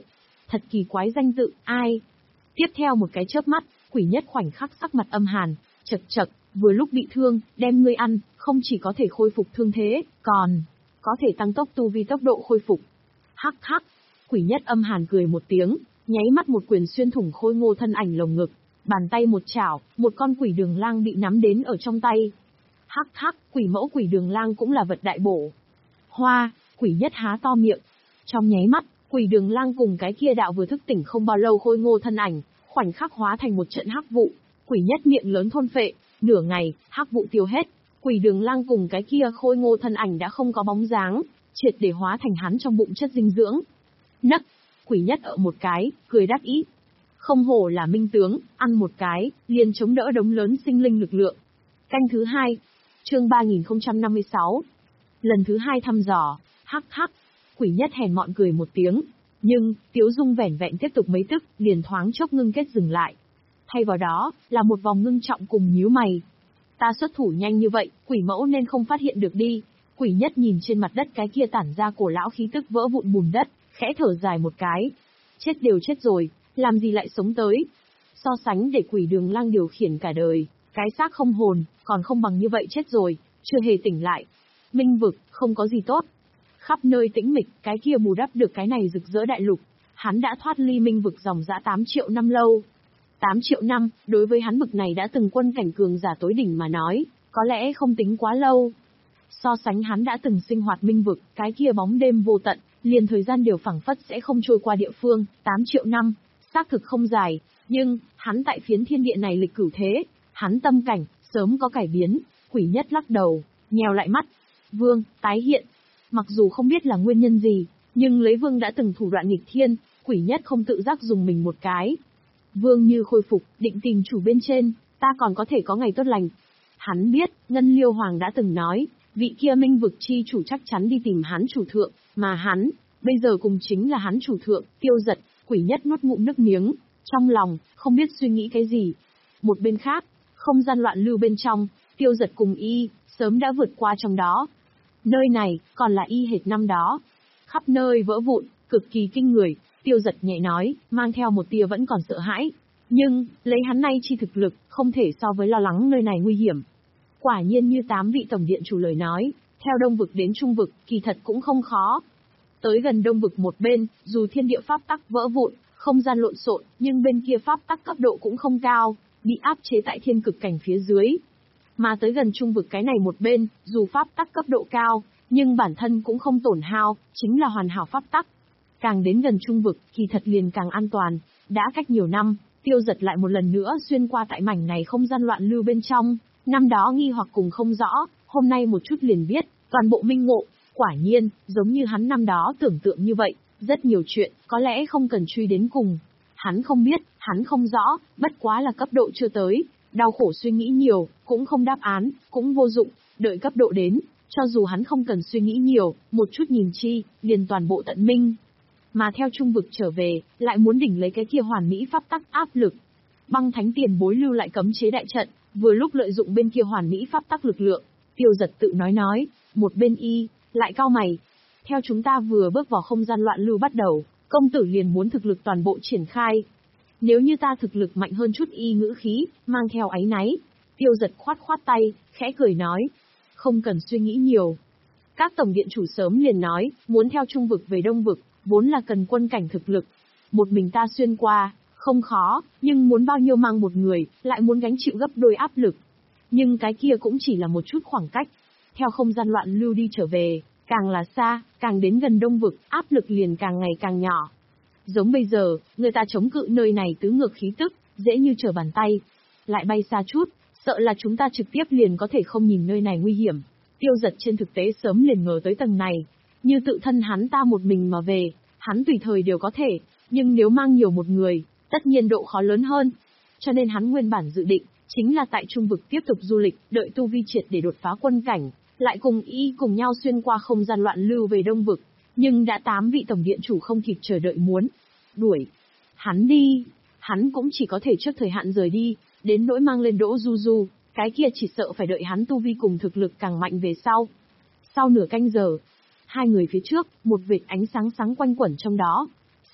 Thật kỳ quái danh tự, ai? Tiếp theo một cái chớp mắt, Quỷ Nhất khoảnh khắc sắc mặt âm hàn, chật chật, vừa lúc bị thương, đem ngươi ăn, không chỉ có thể khôi phục thương thế, còn có thể tăng tốc tu vi tốc độ khôi phục. Hắc hắc, Quỷ Nhất âm hàn cười một tiếng, nháy mắt một quyền xuyên thủng Khôi Ngô thân ảnh lồng ngực, bàn tay một chảo, một con quỷ đường lang bị nắm đến ở trong tay. Hắc hắc, quỷ mẫu quỷ đường lang cũng là vật đại bổ. Hoa, Quỷ Nhất há to miệng. Trong nháy mắt, quỷ đường lang cùng cái kia đạo vừa thức tỉnh không bao lâu Khôi Ngô thân ảnh, khoảnh khắc hóa thành một trận hắc vụ. Quỷ Nhất miệng lớn thôn phệ, nửa ngày, hắc vụ tiêu hết, quỷ đường lang cùng cái kia Khôi Ngô thân ảnh đã không có bóng dáng, triệt để hóa thành hắn trong bụng chất dinh dưỡng. Nấc, Quỷ Nhất ở một cái, cười đắc ý. Không hổ là minh tướng, ăn một cái, liền chống đỡ đống lớn sinh linh lực lượng. Canh thứ hai, chương ba nghìn không trăm năm mươi sáu. Lần thứ hai thăm dò, hắc hắc, Quỷ Nhất hèn mọn cười một tiếng, nhưng, tiếu dung vẻn vẹn tiếp tục mấy tức, liền thoáng chốc ngưng kết dừng lại. Thay vào đó, là một vòng ngưng trọng cùng nhíu mày. Ta xuất thủ nhanh như vậy, quỷ mẫu nên không phát hiện được đi. Quỷ Nhất nhìn trên mặt đất cái kia tản ra cổ lão khí tức vỡ vụn bùn đất, khẽ thở dài một cái. Chết đều chết rồi, làm gì lại sống tới? So sánh để quỷ đường lang điều khiển cả đời, cái xác không hồn, còn không bằng như vậy chết rồi, chưa hề tỉnh lại. Minh vực, không có gì tốt. Khắp nơi tĩnh mịch, cái kia bù đắp được cái này rực rỡ đại lục. Hắn đã thoát ly minh vực dòng dã tám triệu năm lâu. tám triệu năm, đối với hắn bực này đã từng quân cảnh cường giả tối đỉnh mà nói, có lẽ không tính quá lâu. So sánh hắn đã từng sinh hoạt minh vực, cái kia bóng đêm vô tận, liền thời gian đều phẳng phất sẽ không trôi qua địa phương, tám triệu năm, xác thực không dài, nhưng, hắn tại phiến thiên địa này lịch cửu thế, hắn tâm cảnh, sớm có cải biến. Quỷ Nhất lắc đầu, nheo lại mắt. Vương, tái hiện. Mặc dù không biết là nguyên nhân gì, nhưng lấy Vương đã từng thủ đoạn nghịch thiên, Quỷ Nhất không tự giác dùng mình một cái. Vương như khôi phục, định tìm chủ bên trên, ta còn có thể có ngày tốt lành. Hắn biết, Ngân Liêu Hoàng đã từng nói, vị kia minh vực chi chủ chắc chắn đi tìm hắn chủ thượng, mà hắn, bây giờ cùng chính là hắn chủ thượng, Tiêu Giật. Quỷ Nhất nuốt ngụm nước miếng, trong lòng, không biết suy nghĩ cái gì. Một bên khác, không gian loạn lưu bên trong, Tiêu Giật cùng y, sớm đã vượt qua trong đó. Nơi này, còn là y hệt năm đó. Khắp nơi vỡ vụn, cực kỳ kinh người, Tiêu Giật nhẹ nói, mang theo một tia vẫn còn sợ hãi. Nhưng, lấy hắn nay chi thực lực, không thể so với lo lắng nơi này nguy hiểm. Quả nhiên như tám vị tổng điện chủ lời nói, theo đông vực đến trung vực, kỳ thật cũng không khó. Tới gần đông vực một bên, dù thiên địa pháp tắc vỡ vụn, không gian lộn xộn, nhưng bên kia pháp tắc cấp độ cũng không cao, bị áp chế tại thiên cực cảnh phía dưới. Mà tới gần trung vực cái này một bên, dù pháp tắc cấp độ cao, nhưng bản thân cũng không tổn hao, chính là hoàn hảo pháp tắc. Càng đến gần trung vực, kỳ thật liền càng an toàn. Đã cách nhiều năm, Tiêu Giật lại một lần nữa xuyên qua tại mảnh này không gian loạn lưu bên trong. Năm đó nghi hoặc cùng không rõ, hôm nay một chút liền biết, toàn bộ minh ngộ. Quả nhiên, giống như hắn năm đó tưởng tượng như vậy, rất nhiều chuyện, có lẽ không cần truy đến cùng. Hắn không biết, hắn không rõ, bất quá là cấp độ chưa tới. Đau khổ suy nghĩ nhiều, cũng không đáp án, cũng vô dụng, đợi cấp độ đến, cho dù hắn không cần suy nghĩ nhiều, một chút nhìn chi, liền toàn bộ tận minh. Mà theo trung vực trở về, lại muốn đỉnh lấy cái kia hoàn mỹ pháp tắc áp lực. Băng Thánh tiền bối lưu lại cấm chế đại trận, vừa lúc lợi dụng bên kia hoàn mỹ pháp tắc lực lượng. Tiêu Giật tự nói nói, một bên y, lại cau mày. Theo chúng ta vừa bước vào không gian loạn lưu bắt đầu, công tử liền muốn thực lực toàn bộ triển khai. Nếu như ta thực lực mạnh hơn chút, y ngữ khí, mang theo áy náy. Tiêu Giật khoát khoát tay, khẽ cười nói. Không cần suy nghĩ nhiều. Các tổng điện chủ sớm liền nói, muốn theo trung vực về đông vực, vốn là cần quân cảnh thực lực. Một mình ta xuyên qua, không khó, nhưng muốn bao nhiêu mang một người, lại muốn gánh chịu gấp đôi áp lực. Nhưng cái kia cũng chỉ là một chút khoảng cách. Theo không gian loạn lưu đi trở về, càng là xa, càng đến gần đông vực, áp lực liền càng ngày càng nhỏ. Giống bây giờ, người ta chống cự nơi này tứ ngược khí tức, dễ như trở bàn tay. Lại bay xa chút, sợ là chúng ta trực tiếp liền có thể không nhìn nơi này nguy hiểm. Tiêu Giật trên thực tế sớm liền ngờ tới tầng này. Như tự thân hắn ta một mình mà về, hắn tùy thời đều có thể, nhưng nếu mang nhiều một người, tất nhiên độ khó lớn hơn. Cho nên hắn nguyên bản dự định, chính là tại trung vực tiếp tục du lịch, đợi tu vi triệt để đột phá quân cảnh, lại cùng y cùng nhau xuyên qua không gian loạn lưu về đông vực. Nhưng đã tám vị tổng điện chủ không kịp chờ đợi muốn đuổi hắn đi, hắn cũng chỉ có thể trước thời hạn rời đi, đến nỗi mang lên Đỗ Du Du, cái kia chỉ sợ phải đợi hắn tu vi cùng thực lực càng mạnh về sau. Sau nửa canh giờ, hai người phía trước, một vệt ánh sáng sáng quanh quẩn trong đó.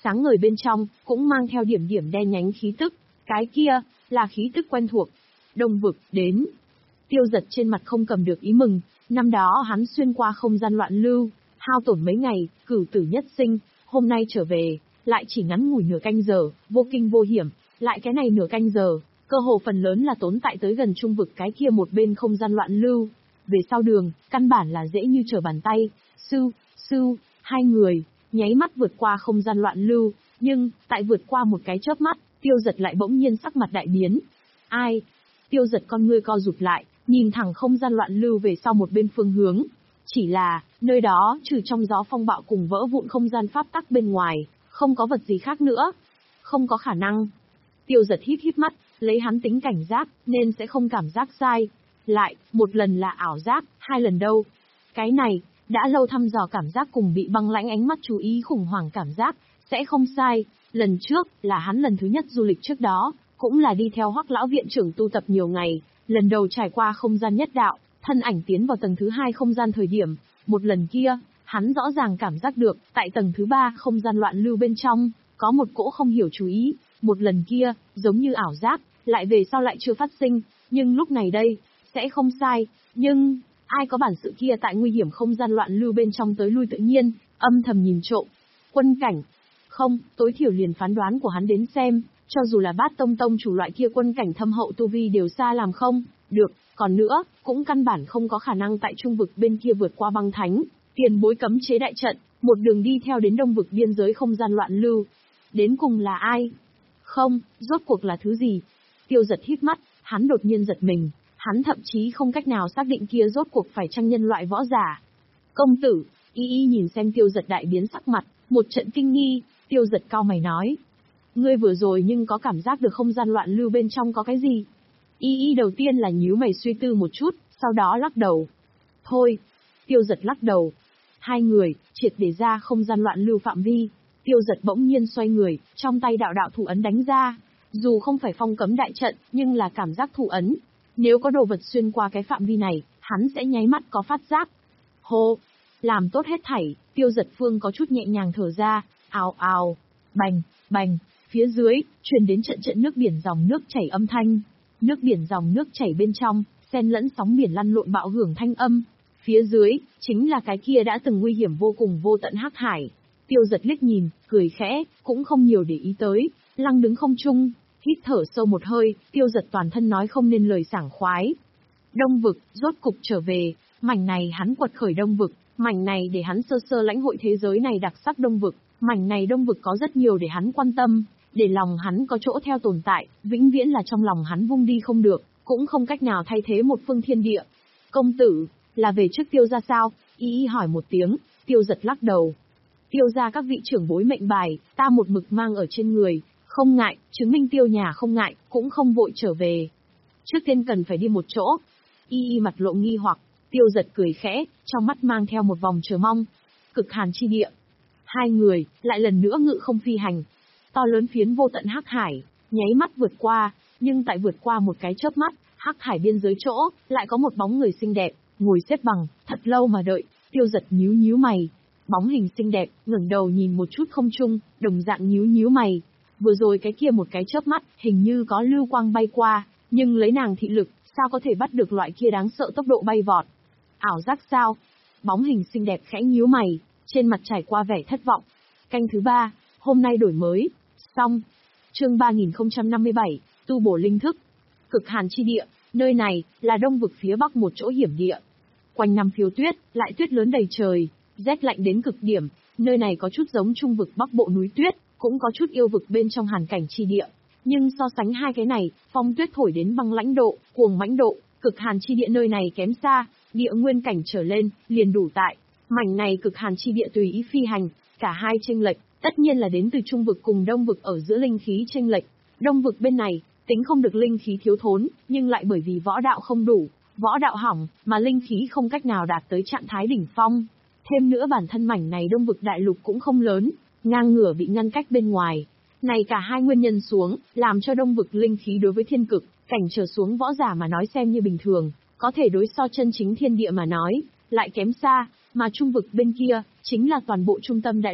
sáng ngời bên trong, cũng mang theo điểm điểm đen nhánh khí tức. Cái kia, là khí tức quen thuộc. Đông vực, đến. Tiêu Giật trên mặt không cầm được ý mừng, năm đó hắn xuyên qua không gian loạn lưu, hao tổn mấy ngày, cửu tử nhất sinh, hôm nay trở về, lại chỉ ngắn ngủi nửa canh giờ, vô kinh vô hiểm, lại cái này nửa canh giờ, cơ hồ phần lớn là tốn tại tới gần trung vực cái kia một bên không gian loạn lưu. Về sau đường, căn bản là dễ như trở bàn tay, sư, sư, hai người, nháy mắt vượt qua không gian loạn lưu, nhưng, tại vượt qua một cái chớp mắt, Tiêu Giật lại bỗng nhiên sắc mặt đại biến. Ai? Tiêu Giật con ngươi co rụt lại, nhìn thẳng không gian loạn lưu về sau một bên phương hướng. Chỉ là, nơi đó, trừ trong gió phong bạo cùng vỡ vụn không gian pháp tắc bên ngoài, không có vật gì khác nữa. Không có khả năng. Tiêu Giật híp híp mắt, lấy hắn tính cảnh giác, nên sẽ không cảm giác sai. Lại, một lần là ảo giác, hai lần đâu. Cái này, đã lâu thăm dò cảm giác cùng bị băng lãnh ánh mắt chú ý khủng hoảng cảm giác, sẽ không sai. Lần trước, là hắn lần thứ nhất du lịch trước đó, cũng là đi theo Hoắc lão viện trưởng tu tập nhiều ngày, lần đầu trải qua không gian nhất đạo, thân ảnh tiến vào tầng thứ hai không gian thời điểm, một lần kia, hắn rõ ràng cảm giác được, tại tầng thứ ba không gian loạn lưu bên trong, có một cỗ không hiểu chú ý, một lần kia, giống như ảo giác, lại về sau lại chưa phát sinh, nhưng lúc này đây, sẽ không sai, nhưng, ai có bản sự kia tại nguy hiểm không gian loạn lưu bên trong tới lui tự nhiên, âm thầm nhìn trộm. Quân cảnh. Không, tối thiểu liền phán đoán của hắn đến xem, cho dù là bát tông tông chủ loại kia quân cảnh thâm hậu tu vi đều xa làm không được, còn nữa, cũng căn bản không có khả năng tại trung vực bên kia vượt qua băng thánh, tiền bối cấm chế đại trận, một đường đi theo đến đông vực biên giới không gian loạn lưu. Đến cùng là ai? Không, rốt cuộc là thứ gì? Tiêu Giật hít mắt, hắn đột nhiên giật mình, hắn thậm chí không cách nào xác định kia rốt cuộc phải chăng nhân loại võ giả. Công tử, y y nhìn xem Tiêu Giật đại biến sắc mặt, một trận kinh nghi, Tiêu Giật cau mày nói. Ngươi vừa rồi nhưng có cảm giác được không gian loạn lưu bên trong có cái gì? Y y đầu tiên là nhíu mày suy tư một chút, sau đó lắc đầu. Thôi. Tiêu Giật lắc đầu. Hai người, triệt để ra không gian loạn lưu phạm vi. Tiêu Giật bỗng nhiên xoay người, trong tay đạo đạo thủ ấn đánh ra. Dù không phải phong cấm đại trận, nhưng là cảm giác thủ ấn. Nếu có đồ vật xuyên qua cái phạm vi này, hắn sẽ nháy mắt có phát giác. Hô. Làm tốt hết thảy, Tiêu Giật phương có chút nhẹ nhàng thở ra, ào ào, bành, bành. Phía dưới, truyền đến trận trận nước biển dòng nước chảy âm thanh. Nước biển dòng nước chảy bên trong, xen lẫn sóng biển lăn lộn bạo hưởng thanh âm. Phía dưới, chính là cái kia đã từng nguy hiểm vô cùng vô tận hắc hải. Tiêu Giật liếc nhìn, cười khẽ, cũng không nhiều để ý tới, lăng đứng không trung, hít thở sâu một hơi, Tiêu Giật toàn thân nói không nên lời sảng khoái. Đông vực, rốt cục trở về, mảnh này hắn quật khởi đông vực, mảnh này để hắn sơ sơ lãnh hội thế giới này đặc sắc đông vực, mảnh này đông vực có rất nhiều để hắn quan tâm. Để lòng hắn có chỗ theo tồn tại, vĩnh viễn là trong lòng hắn vung đi không được, cũng không cách nào thay thế một phương thiên địa. Công tử, là về trước Tiêu gia sao? Y y hỏi một tiếng, Tiêu Giật lắc đầu. Tiêu gia các vị trưởng bối mệnh bài, ta một mực mang ở trên người, không ngại, chứng minh Tiêu nhà không ngại, cũng không vội trở về. Trước tiên cần phải đi một chỗ. Y y mặt lộ nghi hoặc, Tiêu Giật cười khẽ, trong mắt mang theo một vòng chờ mong. Cực hàn chi địa. Hai người, lại lần nữa ngự không phi hành. To lớn phiến vô tận hắc hải, nháy mắt vượt qua, nhưng tại vượt qua một cái chớp mắt, hắc hải biên giới chỗ, lại có một bóng người xinh đẹp, ngồi xếp bằng, thật lâu mà đợi, Tiêu Giật nhíu nhíu mày. Bóng hình xinh đẹp, ngẩng đầu nhìn một chút không trung, đồng dạng nhíu nhíu mày. Vừa rồi cái kia một cái chớp mắt, hình như có lưu quang bay qua, nhưng lấy nàng thị lực, sao có thể bắt được loại kia đáng sợ tốc độ bay vọt? Ảo giác sao? Bóng hình xinh đẹp khẽ nhíu mày, trên mặt trải qua vẻ thất vọng. Canh thứ ba, hôm nay đổi mới. Xong. Chương ba nghìn không trăm năm mươi bảy, tu bổ linh thức. Cực hàn chi địa, nơi này, là đông vực phía bắc một chỗ hiểm địa. Quanh năm phiêu tuyết, lại tuyết lớn đầy trời, rét lạnh đến cực điểm, nơi này có chút giống trung vực bắc bộ núi tuyết, cũng có chút yêu vực bên trong hàn cảnh chi địa. Nhưng so sánh hai cái này, phong tuyết thổi đến băng lãnh độ, cuồng mãnh độ, cực hàn chi địa nơi này kém xa, địa nguyên cảnh trở lên, liền đủ tại. Mảnh này cực hàn chi địa tùy ý phi hành, cả hai chênh lệch. Tất nhiên là đến từ trung vực cùng đông vực ở giữa linh khí chênh lệch. Đông vực bên này, tính không được linh khí thiếu thốn, nhưng lại bởi vì võ đạo không đủ, võ đạo hỏng, mà linh khí không cách nào đạt tới trạng thái đỉnh phong. Thêm nữa bản thân mảnh này đông vực đại lục cũng không lớn, ngang ngửa bị ngăn cách bên ngoài. Này cả hai nguyên nhân xuống, làm cho đông vực linh khí đối với thiên cực, cảnh trở xuống võ giả mà nói xem như bình thường, có thể đối so chân chính thiên địa mà nói, lại kém xa, mà trung vực bên kia, chính là toàn bộ trung tâm đại lục.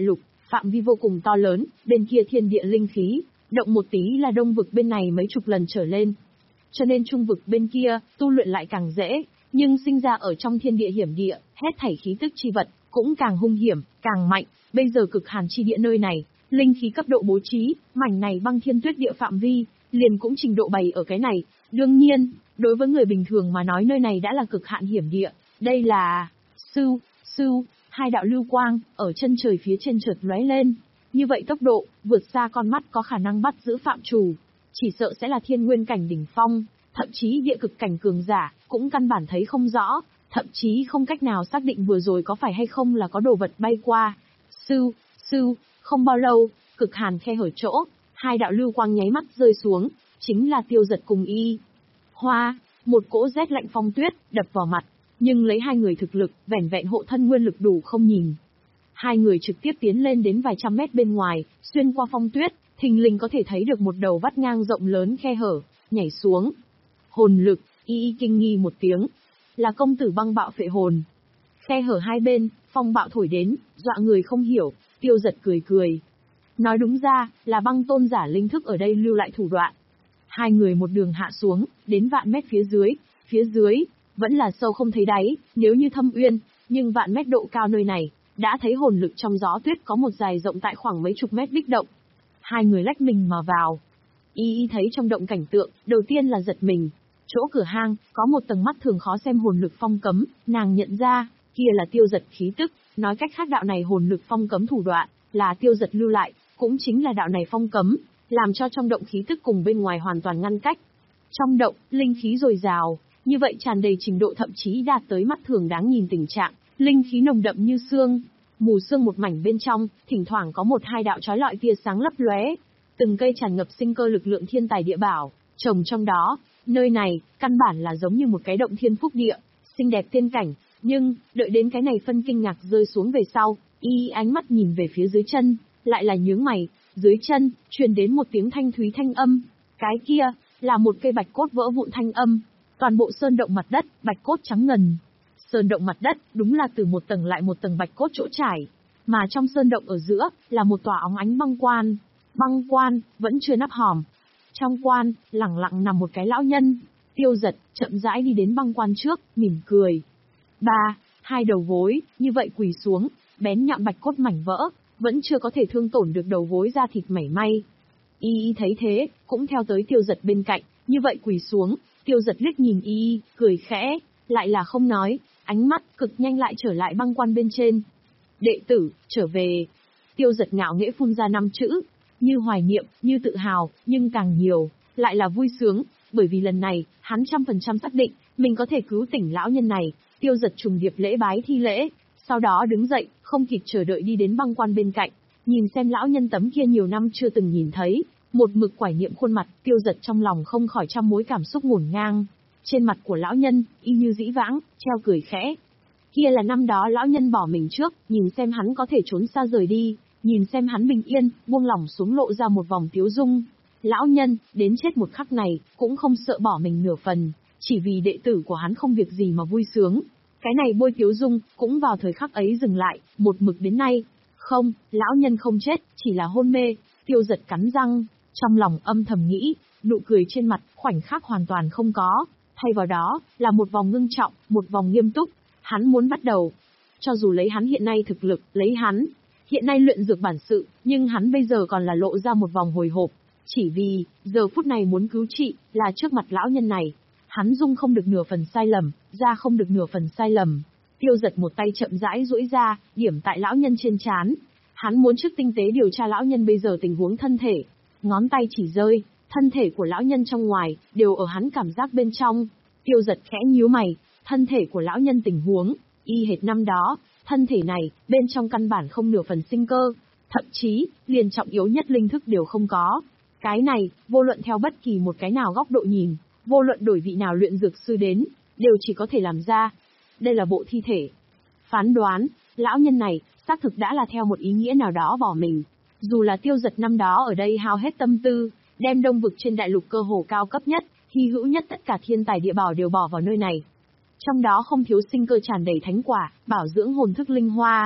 phạm vi vô cùng to lớn, bên kia thiên địa linh khí, động một tí là đông vực bên này mấy chục lần trở lên. Cho nên trung vực bên kia, tu luyện lại càng dễ, nhưng sinh ra ở trong thiên địa hiểm địa, hết thảy khí tức chi vật, cũng càng hung hiểm, càng mạnh. Bây giờ cực hàn chi địa nơi này, linh khí cấp độ bố trí, mảnh này băng thiên tuyết địa phạm vi, liền cũng trình độ bày ở cái này. Đương nhiên, đối với người bình thường mà nói nơi này đã là cực hạn hiểm địa, đây là... Sưu, sưu, hai đạo lưu quang, ở chân trời phía trên chợt lóe lên. Như vậy tốc độ, vượt xa con mắt có khả năng bắt giữ phạm chủ. Chỉ sợ sẽ là thiên nguyên cảnh đỉnh phong, thậm chí địa cực cảnh cường giả, cũng căn bản thấy không rõ, thậm chí không cách nào xác định vừa rồi có phải hay không là có đồ vật bay qua. Sưu, sưu, không bao lâu, cực hàn khe hở chỗ, hai đạo lưu quang nháy mắt rơi xuống, chính là Tiêu Dật cùng Y Hoa, một cỗ rét lạnh phong tuyết, đập vào mặt, nhưng lấy hai người thực lực, vẻn vẹn hộ thân nguyên lực đủ không nhìn. Hai người trực tiếp tiến lên đến vài trăm mét bên ngoài, xuyên qua phong tuyết, thình lình có thể thấy được một đầu vắt ngang rộng lớn khe hở, nhảy xuống. Hồn lực, Y Y kinh nghi một tiếng, là công tử băng bạo phệ hồn. Khe hở hai bên, phong bạo thổi đến, dọa người không hiểu, Tiêu Dật cười cười. Nói đúng ra, là băng tôn giả linh thức ở đây lưu lại thủ đoạn. Hai người một đường hạ xuống, đến vạn mét phía dưới, phía dưới, vẫn là sâu không thấy đáy, nếu như thâm uyên, nhưng vạn mét độ cao nơi này, đã thấy hồn lực trong gió tuyết có một dài rộng tại khoảng mấy chục mét bích động. Hai người lách mình mà vào. Y Y thấy trong động cảnh tượng, đầu tiên là giật mình. Chỗ cửa hang, có một tầng mắt thường khó xem hồn lực phong cấm, nàng nhận ra, kia là Tiêu Dật khí tức, nói cách khác đạo này hồn lực phong cấm thủ đoạn, là Tiêu Dật lưu lại, cũng chính là đạo này phong cấm, làm cho trong động khí tức cùng bên ngoài hoàn toàn ngăn cách. Trong động, linh khí dồi dào, như vậy tràn đầy trình độ thậm chí đạt tới mắt thường đáng nhìn tình trạng, linh khí nồng đậm như sương, mù sương một mảnh bên trong, thỉnh thoảng có một hai đạo chói lọi tia sáng lấp lóe, từng cây tràn ngập sinh cơ lực lượng thiên tài địa bảo, trồng trong đó, nơi này, căn bản là giống như một cái động thiên phúc địa, xinh đẹp tiên cảnh, nhưng, đợi đến cái này phân kinh ngạc rơi xuống về sau, Y ánh mắt nhìn về phía dưới chân, lại là nhướng mày, dưới chân, truyền đến một tiếng thanh thúy thanh âm, cái kia, là một cây bạch cốt vỡ vụn thanh âm, toàn bộ sơn động mặt đất, bạch cốt trắng ngần. Sơn động mặt đất, đúng là từ một tầng lại một tầng bạch cốt chỗ trải, mà trong sơn động ở giữa, là một tòa óng ánh băng quan, băng quan, vẫn chưa nắp hòm. Trong quan, lẳng lặng nằm một cái lão nhân, Tiêu Dật, chậm rãi đi đến băng quan trước, mỉm cười. Ba, hai đầu gối, như vậy quỳ xuống, bén nhọn bạch cốt mảnh vỡ, vẫn chưa có thể thương tổn được đầu gối da thịt mảy may. Y Y thấy thế, cũng theo tới Tiêu Dật bên cạnh, như vậy quỳ xuống, Tiêu Dật liếc nhìn Y Y, cười khẽ, lại là không nói, ánh mắt cực nhanh lại trở lại băng quan bên trên. Đệ tử, trở về. Tiêu Dật ngạo nghễ phun ra năm chữ, như hoài niệm, như tự hào, nhưng càng nhiều, lại là vui sướng, bởi vì lần này, hắn trăm phần trăm xác định, mình có thể cứu tỉnh lão nhân này. Tiêu Dật trùng điệp lễ bái thi lễ, sau đó đứng dậy, không kịp chờ đợi đi đến băng quan bên cạnh, nhìn xem lão nhân tấm kia nhiều năm chưa từng nhìn thấy, một mực quải niệm khuôn mặt, Tiêu Dật trong lòng không khỏi trăm mối cảm xúc ngổn ngang. Trên mặt của lão nhân, y như dĩ vãng, treo cười khẽ. Kia là năm đó lão nhân bỏ mình trước, nhìn xem hắn có thể trốn xa rời đi, nhìn xem hắn bình yên, buông lỏng xuống lộ ra một vòng tiếu dung. Lão nhân, đến chết một khắc này, cũng không sợ bỏ mình nửa phần, chỉ vì đệ tử của hắn không việc gì mà vui sướng. Cái này bôi tiếu dung, cũng vào thời khắc ấy dừng lại, một mực đến nay. Không, lão nhân không chết, chỉ là hôn mê. Tiêu Dật cắn răng, trong lòng âm thầm nghĩ, nụ cười trên mặt, khoảnh khắc hoàn toàn không có. Thay vào đó, là một vòng ngưng trọng, một vòng nghiêm túc. Hắn muốn bắt đầu. Cho dù lấy hắn hiện nay thực lực, lấy hắn, hiện nay luyện dược bản sự, nhưng hắn bây giờ còn là lộ ra một vòng hồi hộp. Chỉ vì, giờ phút này muốn cứu trị, là trước mặt lão nhân này. Hắn dung không được nửa phần sai lầm, ra không được nửa phần sai lầm. Tiêu Dật một tay chậm rãi duỗi ra, điểm tại lão nhân trên trán. Hắn muốn trước tinh tế điều tra lão nhân bây giờ tình huống thân thể. Ngón tay chỉ rơi, thân thể của lão nhân trong ngoài, đều ở hắn cảm giác bên trong. Tiêu Dật khẽ nhíu mày, thân thể của lão nhân tình huống, y hệt năm đó, thân thể này, bên trong căn bản không nửa phần sinh cơ, thậm chí, liền trọng yếu nhất linh thức đều không có. Cái này, vô luận theo bất kỳ một cái nào góc độ nhìn, vô luận đổi vị nào luyện dược sư đến, đều chỉ có thể làm ra. Đây là bộ thi thể. Phán đoán, lão nhân này, xác thực đã là theo một ý nghĩa nào đó bỏ mình. Dù là Tiêu Dật năm đó ở đây hao hết tâm tư, đem đông vực trên đại lục cơ hồ cao cấp nhất, hy hữu nhất tất cả thiên tài địa bảo đều bỏ vào nơi này. Trong đó không thiếu sinh cơ tràn đầy thánh quả, bảo dưỡng hồn thức linh hoa.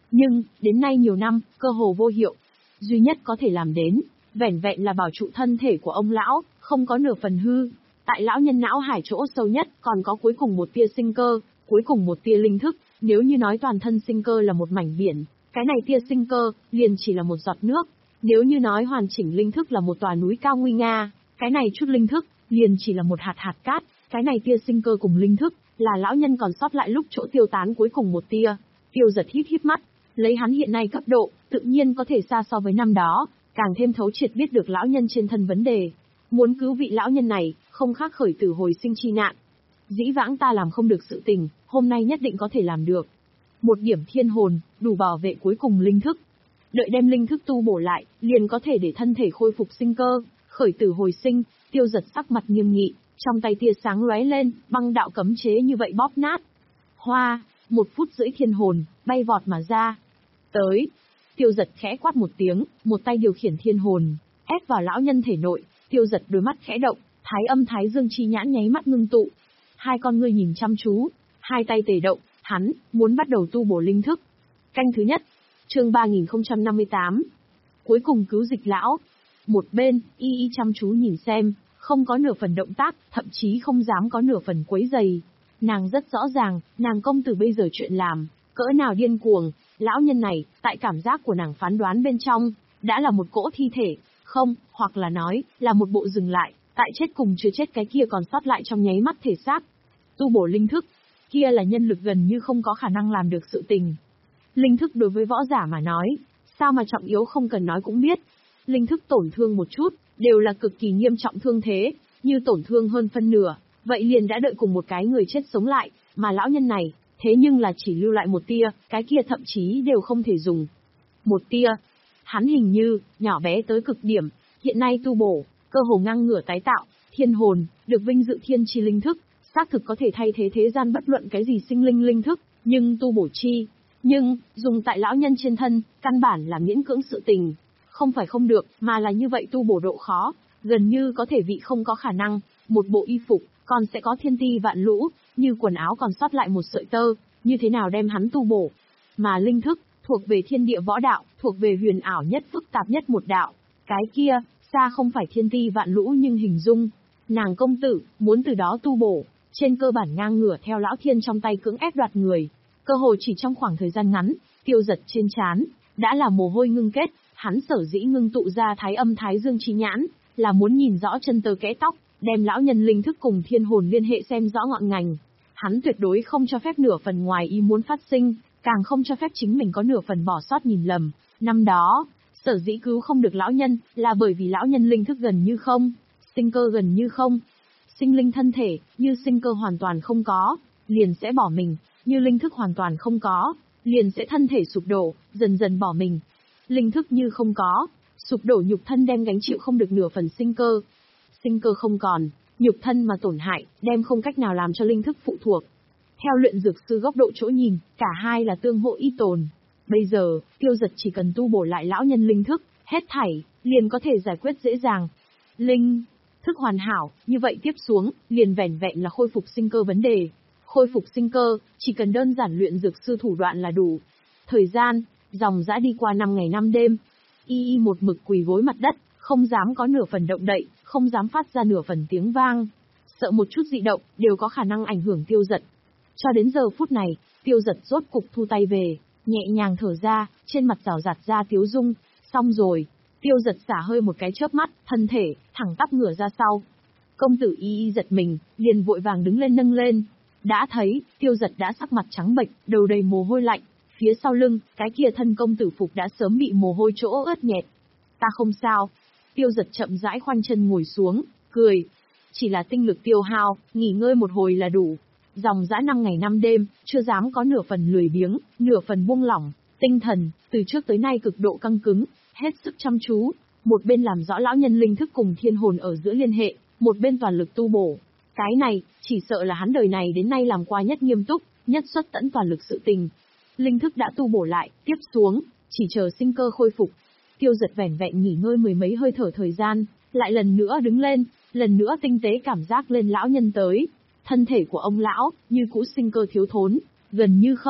Nhưng, đến nay nhiều năm, cơ hồ vô hiệu. Duy nhất có thể làm đến, vẻn vẹn là bảo trụ thân thể của ông lão, không có nửa phần hư. Tại lão nhân não hải chỗ sâu nhất, còn có cuối cùng một tia sinh cơ, cuối cùng một tia linh thức. Nếu như nói toàn thân sinh cơ là một mảnh biển, cái này tia sinh cơ, liền chỉ là một giọt nước. Nếu như nói hoàn chỉnh linh thức là một tòa núi cao nguy nga, cái này chút linh thức, liền chỉ là một hạt hạt cát. Cái này tia sinh cơ cùng linh thức, là lão nhân còn sót lại lúc chỗ tiêu tán cuối cùng một tia. Tiêu Giật híp híp mắt, lấy hắn hiện nay cấp độ, tự nhiên có thể xa so với năm đó, càng thêm thấu triệt biết được lão nhân trên thân vấn đề. Muốn cứu vị lão nhân này, không khác khởi tử hồi sinh chi nạn. Dĩ vãng ta làm không được sự tình, hôm nay nhất định có thể làm được. Một điểm thiên hồn, đủ bảo vệ cuối cùng linh thức. Đợi đem linh thức tu bổ lại, liền có thể để thân thể khôi phục sinh cơ, khởi tử hồi sinh. Tiêu Giật sắc mặt nghiêm nghị, trong tay tia sáng lóe lên, băng đạo cấm chế như vậy bóp nát. Hoa, một phút rưỡi thiên hồn, bay vọt mà ra. Tới. Tiêu Giật khẽ quát một tiếng, một tay điều khiển thiên hồn, ép vào lão nhân thể nội. Tiêu Giật đôi mắt khẽ động, thái âm thái dương chi nhãn nháy mắt ngưng tụ. Hai con ngươi nhìn chăm chú, hai tay tề động, hắn muốn bắt đầu tu bổ linh thức. Canh thứ nhất, chương ba nghìn không trăm năm mươi tám. Cuối cùng cứu dịch lão. Một bên, y y chăm chú nhìn xem, không có nửa phần động tác, thậm chí không dám có nửa phần quấy giày. Nàng rất rõ ràng, nàng công tử bây giờ chuyện làm, cỡ nào điên cuồng. Lão nhân này, tại cảm giác của nàng phán đoán bên trong, đã là một cỗ thi thể, không, hoặc là nói, là một bộ dừng lại, tại chết cùng chưa chết cái kia còn sót lại trong nháy mắt thể xác. Tu bổ linh thức, kia là nhân lực gần như không có khả năng làm được sự tình. Linh thức đối với võ giả mà nói, sao mà trọng yếu không cần nói cũng biết. Linh thức tổn thương một chút, đều là cực kỳ nghiêm trọng thương thế, như tổn thương hơn phân nửa, vậy liền đã đợi cùng một cái người chết sống lại, mà lão nhân này, thế nhưng là chỉ lưu lại một tia, cái kia thậm chí đều không thể dùng. Một tia, hắn hình như, nhỏ bé tới cực điểm, hiện nay tu bổ, cơ hồ ngang ngửa tái tạo, thiên hồn, được vinh dự thiên chi linh thức, xác thực có thể thay thế thế gian bất luận cái gì sinh linh linh thức, nhưng tu bổ chi, nhưng, dùng tại lão nhân trên thân, căn bản là miễn cưỡng sự tình. Không phải không được, mà là như vậy tu bổ độ khó, gần như có thể vị không có khả năng, một bộ y phục, còn sẽ có thiên ti vạn lũ, như quần áo còn sót lại một sợi tơ, như thế nào đem hắn tu bổ. Mà linh thức, thuộc về thiên địa võ đạo, thuộc về huyền ảo nhất phức tạp nhất một đạo. Cái kia, xa không phải thiên ti vạn lũ nhưng hình dung. Nàng công tử, muốn từ đó tu bổ, trên cơ bản ngang ngửa theo lão thiên trong tay cưỡng ép đoạt người. Cơ hội chỉ trong khoảng thời gian ngắn, Tiêu Giật trên trán đã là mồ hôi ngưng kết, hắn sở dĩ ngưng tụ ra thái âm thái dương chi nhãn, là muốn nhìn rõ chân tơ kẽ tóc, đem lão nhân linh thức cùng thiên hồn liên hệ xem rõ ngọn ngành. Hắn tuyệt đối không cho phép nửa phần ngoài ý muốn phát sinh, càng không cho phép chính mình có nửa phần bỏ sót nhìn lầm. Năm đó, sở dĩ cứu không được lão nhân, là bởi vì lão nhân linh thức gần như không, sinh cơ gần như không. Sinh linh thân thể, như sinh cơ hoàn toàn không có, liền sẽ bỏ mình, như linh thức hoàn toàn không có, liền sẽ thân thể sụp đổ, dần dần bỏ mình. Linh thức như không có, sụp đổ nhục thân đem gánh chịu không được nửa phần sinh cơ. Sinh cơ không còn, nhục thân mà tổn hại, đem không cách nào làm cho linh thức phụ thuộc. Theo luyện dược sư góc độ chỗ nhìn, cả hai là tương hỗ y tồn. Bây giờ, Tiêu Giật chỉ cần tu bổ lại lão nhân linh thức, hết thảy, liền có thể giải quyết dễ dàng. Linh thức hoàn hảo, như vậy tiếp xuống, liền vẻn vẹn là khôi phục sinh cơ vấn đề. Khôi phục sinh cơ, chỉ cần đơn giản luyện dược sư thủ đoạn là đủ. Thời gian, dòng dã đi qua năm ngày năm đêm. Y y một mực quỳ gối mặt đất, không dám có nửa phần động đậy, không dám phát ra nửa phần tiếng vang. Sợ một chút dị động, đều có khả năng ảnh hưởng Tiêu Giật. Cho đến giờ phút này, Tiêu Giật rốt cục thu tay về, nhẹ nhàng thở ra, trên mặt rào rạt ra tiếu dung. Xong rồi. Tiêu Giật xả hơi một cái chớp mắt, thân thể, thẳng tắp ngửa ra sau. Công tử y y giật mình, liền vội vàng đứng lên nâng lên. Đã thấy, Tiêu Giật đã sắc mặt trắng bệch, đầu đầy mồ hôi lạnh. Phía sau lưng, cái kia thân công tử phục đã sớm bị mồ hôi chỗ ướt nhẹp. Ta không sao. Tiêu Giật chậm rãi khoanh chân ngồi xuống, cười. Chỉ là tinh lực tiêu hao, nghỉ ngơi một hồi là đủ. Dòng dã năm ngày năm đêm, chưa dám có nửa phần lười biếng, nửa phần buông lỏng. Tinh thần, từ trước tới nay cực độ căng cứng, hết sức chăm chú. Một bên làm rõ lão nhân linh thức cùng thiên hồn ở giữa liên hệ, một bên toàn lực tu bổ. Cái này, chỉ sợ là hắn đời này đến nay làm qua nhất nghiêm túc, nhất xuất tận toàn lực sự tình. Linh thức đã tu bổ lại, tiếp xuống, chỉ chờ sinh cơ khôi phục. Tiêu Giật vẻn vẹn nghỉ ngơi mười mấy hơi thở thời gian, lại lần nữa đứng lên, lần nữa tinh tế cảm giác lên lão nhân tới. Thân thể của ông lão, như cũ sinh cơ thiếu thốn, gần như không,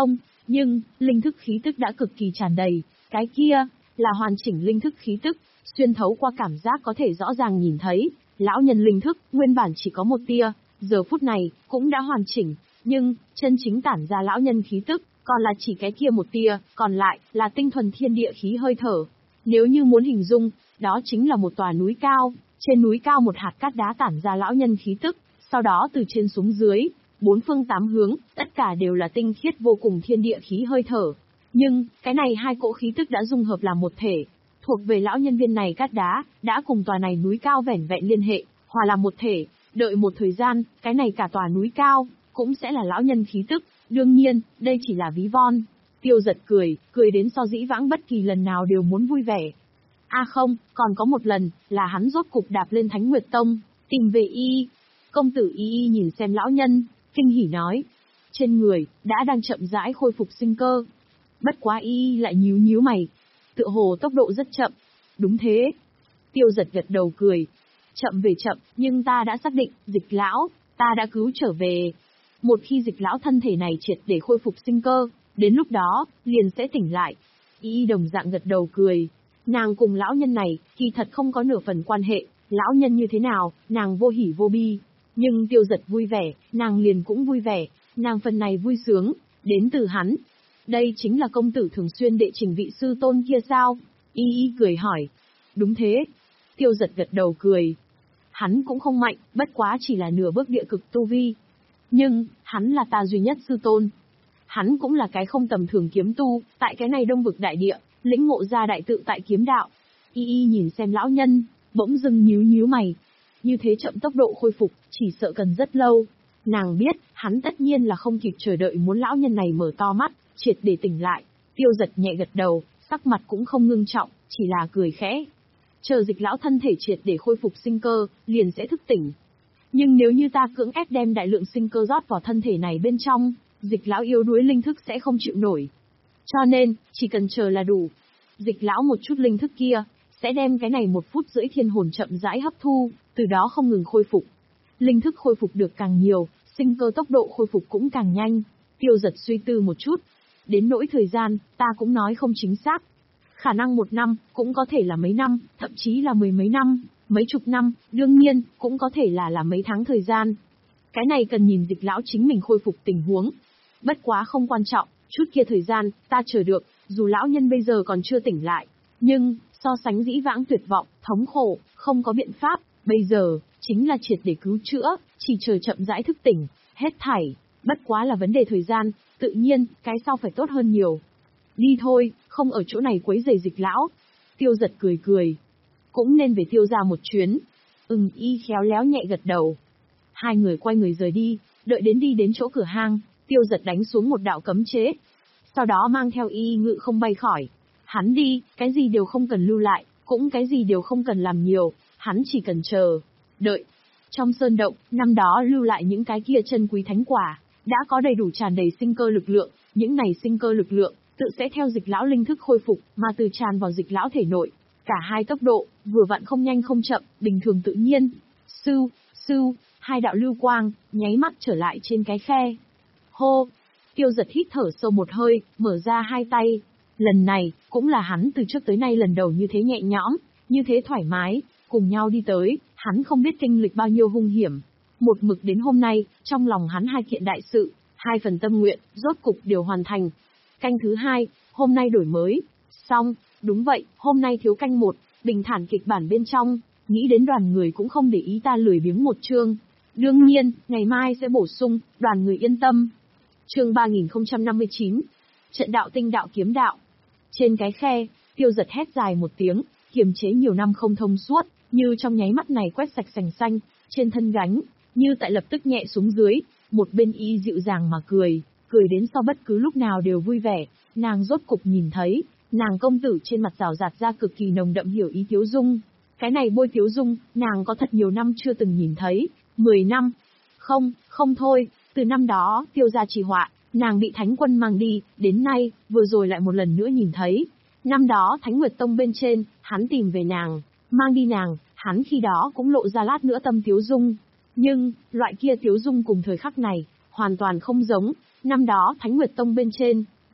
Nhưng, linh thức khí tức đã cực kỳ tràn đầy, cái kia, là hoàn chỉnh linh thức khí tức, xuyên thấu qua cảm giác có thể rõ ràng nhìn thấy, lão nhân linh thức, nguyên bản chỉ có một tia, giờ phút này, cũng đã hoàn chỉnh, nhưng, chân chính tản ra lão nhân khí tức, còn là chỉ cái kia một tia, còn lại, là tinh thuần thiên địa khí hơi thở. Nếu như muốn hình dung, đó chính là một tòa núi cao, trên núi cao một hạt cát đá tản ra lão nhân khí tức, sau đó từ trên xuống dưới, bốn phương tám hướng, tất cả đều là tinh khiết vô cùng thiên địa khí hơi thở. Nhưng, cái này hai cỗ khí tức đã dung hợp làm một thể, thuộc về lão nhân viên này cát đá, đã cùng tòa này núi cao vẻn vẹn liên hệ, hòa làm một thể, đợi một thời gian, cái này cả tòa núi cao, cũng sẽ là lão nhân khí tức, đương nhiên, đây chỉ là ví von. Tiêu Giật cười, cười đến so dĩ vãng bất kỳ lần nào đều muốn vui vẻ. A à không, còn có một lần, là hắn rốt cục đạp lên Thánh Nguyệt Tông, tìm về y. Công tử y y nhìn xem lão nhân, kinh hỉ nói. Trên người, đã đang chậm rãi khôi phục sinh cơ. Bất quá y y lại nhíu nhíu mày. Tựa hồ tốc độ rất chậm. Đúng thế. Tiêu Giật gật đầu cười. Chậm về chậm, nhưng ta đã xác định, Dịch lão, ta đã cứu trở về. Một khi Dịch lão thân thể này triệt để khôi phục sinh cơ, đến lúc đó, liền sẽ tỉnh lại. Y y đồng dạng gật đầu cười. Nàng cùng lão nhân này, kỳ thật không có nửa phần quan hệ, lão nhân như thế nào, nàng vô hỉ vô bi. Nhưng Tiêu Giật vui vẻ, nàng liền cũng vui vẻ, nàng phần này vui sướng, đến từ hắn. Đây chính là công tử thường xuyên đệ trình vị sư tôn kia sao? Y y cười hỏi. Đúng thế. Tiêu Giật gật đầu cười. Hắn cũng không mạnh, bất quá chỉ là nửa bước địa cực tu vi. Nhưng, hắn là ta duy nhất sư tôn. Hắn cũng là cái không tầm thường kiếm tu, tại cái này đông vực đại địa, lĩnh ngộ ra đại tự tại kiếm đạo. Y y nhìn xem lão nhân, bỗng dưng nhíu nhíu mày. Như thế chậm tốc độ khôi phục, chỉ sợ cần rất lâu. Nàng biết, hắn tất nhiên là không kịp chờ đợi muốn lão nhân này mở to mắt, triệt để tỉnh lại. Tiêu Giật nhẹ gật đầu, sắc mặt cũng không ngưng trọng, chỉ là cười khẽ. Chờ Dịch lão thân thể triệt để khôi phục sinh cơ, liền sẽ thức tỉnh. Nhưng nếu như ta cưỡng ép đem đại lượng sinh cơ rót vào thân thể này bên trong, Dịch lão yếu đuối linh thức sẽ không chịu nổi. Cho nên, chỉ cần chờ là đủ. Dịch lão một chút linh thức kia, sẽ đem cái này một phút rưỡi thiên hồn chậm rãi hấp thu, từ đó không ngừng khôi phục. Linh thức khôi phục được càng nhiều, sinh cơ tốc độ khôi phục cũng càng nhanh. Tiêu Giật suy tư một chút. Đến nỗi thời gian, ta cũng nói không chính xác. Khả năng một năm, cũng có thể là mấy năm, thậm chí là mười mấy năm, mấy chục năm, đương nhiên, cũng có thể là là mấy tháng thời gian. Cái này cần nhìn Dịch lão chính mình khôi phục tình huống. Bất quá không quan trọng, chút kia thời gian, ta chờ được, dù lão nhân bây giờ còn chưa tỉnh lại. Nhưng, so sánh dĩ vãng tuyệt vọng, thống khổ, không có biện pháp, bây giờ, chính là triệt để cứu chữa, chỉ chờ chậm rãi thức tỉnh, hết thảy. Bất quá là vấn đề thời gian, tự nhiên, cái sau phải tốt hơn nhiều. Đi thôi, không ở chỗ này quấy rầy Dịch lão. Tiêu Giật cười cười. Cũng nên về Tiêu gia một chuyến. Ừm, y khéo léo nhẹ gật đầu. Hai người quay người rời đi, đợi đến đi đến chỗ cửa hang, Tiêu Giật đánh xuống một đạo cấm chế. Sau đó mang theo y ngự không bay khỏi. Hắn đi, cái gì đều không cần lưu lại, cũng cái gì đều không cần làm nhiều, hắn chỉ cần chờ, đợi. Trong sơn động, năm đó lưu lại những cái kia chân quý thánh quả, đã có đầy đủ tràn đầy sinh cơ lực lượng, những này sinh cơ lực lượng, tự sẽ theo Dịch lão linh thức khôi phục, mà từ tràn vào Dịch lão thể nội. Cả hai tốc độ, vừa vặn không nhanh không chậm, bình thường tự nhiên. Sưu, sưu, hai đạo lưu quang, nháy mắt trở lại trên cái khe. Hô! Tiêu Giật hít thở sâu một hơi, mở ra hai tay. Lần này, cũng là hắn từ trước tới nay lần đầu như thế nhẹ nhõm, như thế thoải mái, cùng nhau đi tới, hắn không biết kinh lịch bao nhiêu hung hiểm. Một mực đến hôm nay, trong lòng hắn hai kiện đại sự, hai phần tâm nguyện, rốt cục đều hoàn thành. Canh thứ hai, hôm nay đổi mới. Xong, đúng vậy, hôm nay thiếu canh một, bình thản kịch bản bên trong, nghĩ đến đoàn người cũng không để ý ta lười biếng một chương. Đương nhiên, ngày mai sẽ bổ sung, đoàn người yên tâm. Chương ba nghìn không trăm năm mươi chín, trận đạo tinh đạo kiếm đạo. Trên cái khe, Tiêu Giật hét dài một tiếng, kiềm chế nhiều năm không thông suốt, như trong nháy mắt này quét sạch sành xanh, trên thân gánh, như tại lập tức nhẹ xuống dưới, một bên y dịu dàng mà cười, cười đến so bất cứ lúc nào đều vui vẻ, nàng rốt cục nhìn thấy, nàng công tử trên mặt rào rạt ra cực kỳ nồng đậm hiểu ý tiếu dung. Cái này bôi tiếu dung, nàng có thật nhiều năm chưa từng nhìn thấy, mười năm. Không, không thôi, từ năm đó, Tiêu gia trì họa, nàng bị Thánh quân mang đi, đến nay, vừa rồi lại một lần nữa nhìn thấy. Năm đó Thánh Nguyệt Tông bên trên, hắn tìm về nàng, mang đi nàng, hắn khi đó cũng lộ ra lát nữa tâm tiếu dung. Nhưng, loại kia tiếu dung cùng thời khắc này, hoàn toàn không giống. Năm đó Thánh Nguyệt Tông bên trên,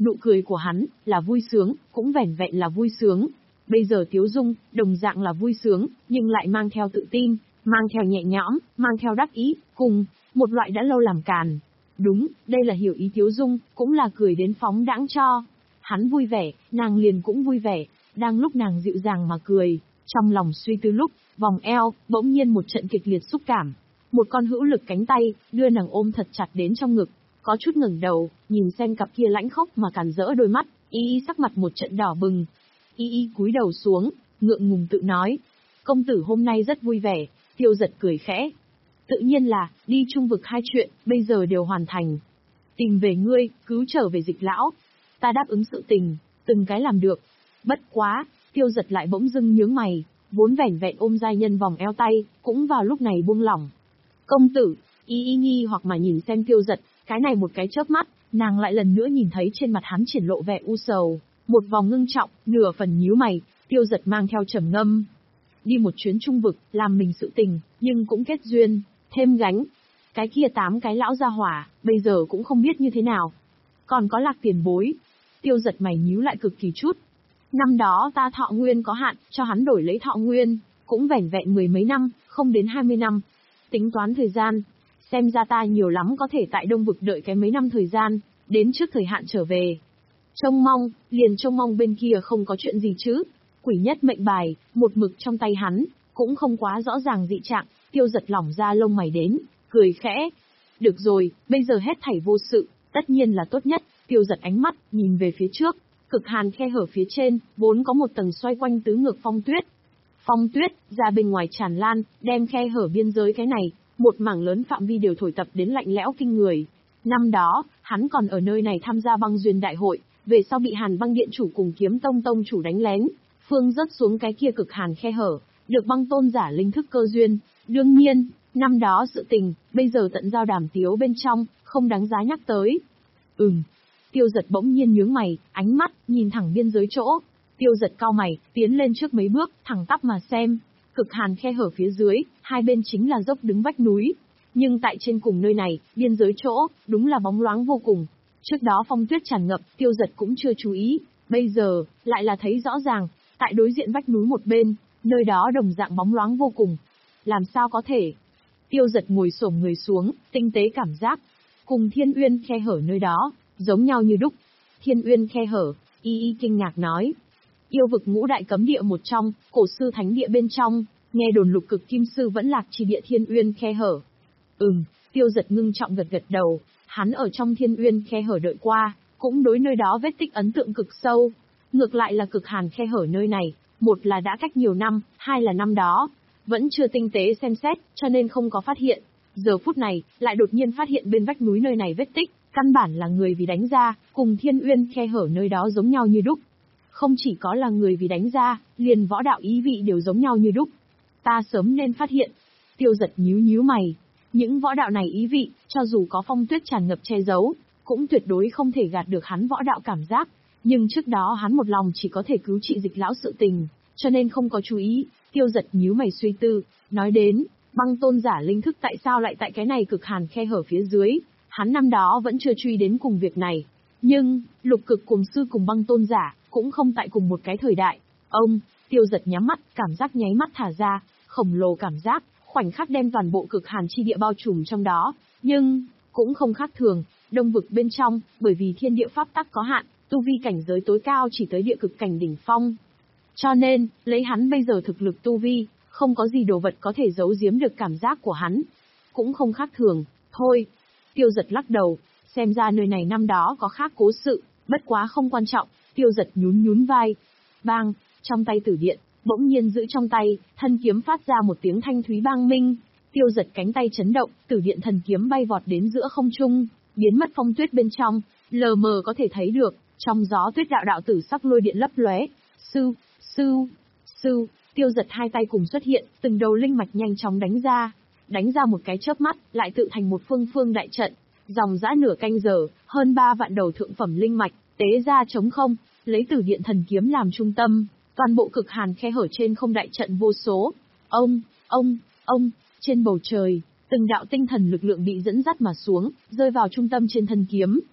Nụ cười của hắn, là vui sướng, cũng vẻn vẹn là vui sướng. Bây giờ tiếu dung, đồng dạng là vui sướng, nhưng lại mang theo tự tin, mang theo nhẹ nhõm, mang theo đắc ý, cùng, một loại đã lâu làm càn. Đúng, đây là hiểu ý tiếu dung, cũng là cười đến phóng đãng cho. Hắn vui vẻ, nàng liền cũng vui vẻ, đang lúc nàng dịu dàng mà cười, trong lòng suy tư lúc, vòng eo, bỗng nhiên một trận kịch liệt xúc cảm. Một con hữu lực cánh tay, đưa nàng ôm thật chặt đến trong ngực, có chút ngẩng đầu, nhìn xem cặp kia lãnh khốc mà càn rỡ đôi mắt, y y sắc mặt một trận đỏ bừng. Y y cúi đầu xuống, ngượng ngùng tự nói, công tử hôm nay rất vui vẻ. Tiêu Giật cười khẽ. Tự nhiên là, đi trung vực hai chuyện, bây giờ đều hoàn thành. Tìm về ngươi, cứu trở về Dịch lão. Ta đáp ứng sự tình, từng cái làm được. Bất quá, Tiêu Giật lại bỗng dưng nhướng mày, vốn vẻn vẹn ôm giai nhân vòng eo tay, cũng vào lúc này buông lỏng. Công tử, y y nghi hoặc mà nhìn xem Tiêu Giật, cái này một cái chớp mắt, nàng lại lần nữa nhìn thấy trên mặt hắn triển lộ vẻ u sầu, một vòng ngưng trọng, nửa phần nhíu mày. Tiêu Giật mang theo trầm ngâm. Đi một chuyến trung vực, làm mình sự tình, nhưng cũng kết duyên, thêm gánh. Cái kia tám cái lão gia hỏa, bây giờ cũng không biết như thế nào. Còn có Lạc tiền bối. Tiêu Giật mày nhíu lại cực kỳ chút. Năm đó ta thọ nguyên có hạn, cho hắn đổi lấy thọ nguyên, cũng vẻn vẹn mười mấy năm, không đến hai mươi năm. Tính toán thời gian, xem ra ta nhiều lắm có thể tại Đông vực đợi cái mấy năm thời gian, đến trước thời hạn trở về. Trông mong, liền trông mong bên kia không có chuyện gì chứ. Quỷ nhất mệnh bài, một mực trong tay hắn, cũng không quá rõ ràng dị trạng. Tiêu Giật lỏng ra lông mày đến, cười khẽ. Được rồi, bây giờ hết thảy vô sự, tất nhiên là tốt nhất. Tiêu Giật ánh mắt, nhìn về phía trước, cực hàn khe hở phía trên, vốn có một tầng xoay quanh tứ ngược phong tuyết. Phong tuyết, ra bên ngoài tràn lan, đem khe hở biên giới cái này, một mảng lớn phạm vi đều thổi tập đến lạnh lẽo kinh người. Năm đó, hắn còn ở nơi này tham gia băng duyên đại hội, về sau bị Hàn Băng Điện chủ cùng Kiếm Tông tông chủ đánh lén, phương rớt xuống cái kia cực hàn khe hở, được băng tôn giả linh thức cơ duyên. Đương nhiên, năm đó sự tình, bây giờ tận giao đàm tiếu bên trong, không đáng giá nhắc tới. Ừm. Tiêu Giật bỗng nhiên nhướng mày, ánh mắt, nhìn thẳng biên giới chỗ. Tiêu Giật cau mày, tiến lên trước mấy bước, thẳng tắp mà xem. Cực hàn khe hở phía dưới, hai bên chính là dốc đứng vách núi. Nhưng tại trên cùng nơi này, biên giới chỗ, đúng là bóng loáng vô cùng. Trước đó phong tuyết tràn ngập, Tiêu Giật cũng chưa chú ý. Bây giờ, lại là thấy rõ ràng, tại đối diện vách núi một bên, nơi đó đồng dạng bóng loáng vô cùng. Làm sao có thể? Tiêu Giật ngồi xổm người xuống, tinh tế cảm giác. Cùng Thiên Uyên khe hở nơi đó, giống nhau như đúc. Thiên Uyên khe hở, y y kinh ngạc nói. Yêu vực ngũ đại cấm địa một trong, cổ sư thánh địa bên trong, nghe đồn lục cực kim sư vẫn lạc chỉ địa Thiên Uyên khe hở. Ừm, Tiêu Giật ngưng trọng gật gật đầu, hắn ở trong Thiên Uyên khe hở đợi qua, cũng đối nơi đó vết tích ấn tượng cực sâu. Ngược lại là cực hàn khe hở nơi này, một là đã cách nhiều năm, hai là năm đó, vẫn chưa tinh tế xem xét, cho nên không có phát hiện. Giờ phút này, lại đột nhiên phát hiện bên vách núi nơi này vết tích, căn bản là người vì đánh ra, cùng Thiên Uyên khe hở nơi đó giống nhau như đúc. Không chỉ có là người vì đánh ra, liền võ đạo ý vị đều giống nhau như đúc. Ta sớm nên phát hiện. Tiêu Giật nhíu nhíu mày. Những võ đạo này ý vị, cho dù có phong tuyết tràn ngập che giấu, cũng tuyệt đối không thể gạt được hắn võ đạo cảm giác. Nhưng trước đó hắn một lòng chỉ có thể cứu trị Dịch lão sự tình, cho nên không có chú ý. Tiêu Giật nhíu mày suy tư, nói đến, băng tôn giả linh thức tại sao lại tại cái này cực hàn khe hở phía dưới, hắn năm đó vẫn chưa truy đến cùng việc này. Nhưng, lục cực cùng sư cùng băng tôn giả, cũng không tại cùng một cái thời đại. Ông, Tiêu Giật nhắm mắt, cảm giác nháy mắt thả ra, khổng lồ cảm giác, khoảnh khắc đem toàn bộ cực hàn chi địa bao trùm trong đó. Nhưng, cũng không khác thường, đông vực bên trong, bởi vì thiên địa pháp tắc có hạn, tu vi cảnh giới tối cao chỉ tới địa cực cảnh đỉnh phong. Cho nên, lấy hắn bây giờ thực lực tu vi, không có gì đồ vật có thể giấu giếm được cảm giác của hắn. Cũng không khác thường, thôi. Tiêu Giật lắc đầu, xem ra nơi này năm đó có khác cố sự, bất quá không quan trọng. Tiêu Giật nhún nhún vai. Bang, trong tay tử điện, bỗng nhiên giữ trong tay, thân kiếm phát ra một tiếng thanh thúy bang minh. Tiêu Giật cánh tay chấn động, tử điện thần kiếm bay vọt đến giữa không trung, biến mất phong tuyết bên trong, lờ mờ có thể thấy được, trong gió tuyết đạo đạo tử sắc lôi điện lấp lóe. Sư, sư, sư, Tiêu Giật hai tay cùng xuất hiện, từng đầu linh mạch nhanh chóng đánh ra. Đánh ra một cái chớp mắt, lại tự thành một phương phương đại trận. Dòng dã nửa canh giờ, hơn ba vạn đầu thượng phẩm linh mạch, tế ra trống không, lấy tử điện thần kiếm làm trung tâm, toàn bộ cực hàn khe hở trên không đại trận vô số. Ông, ông, ông, trên bầu trời, từng đạo tinh thần lực lượng bị dẫn dắt mà xuống, rơi vào trung tâm trên thân kiếm.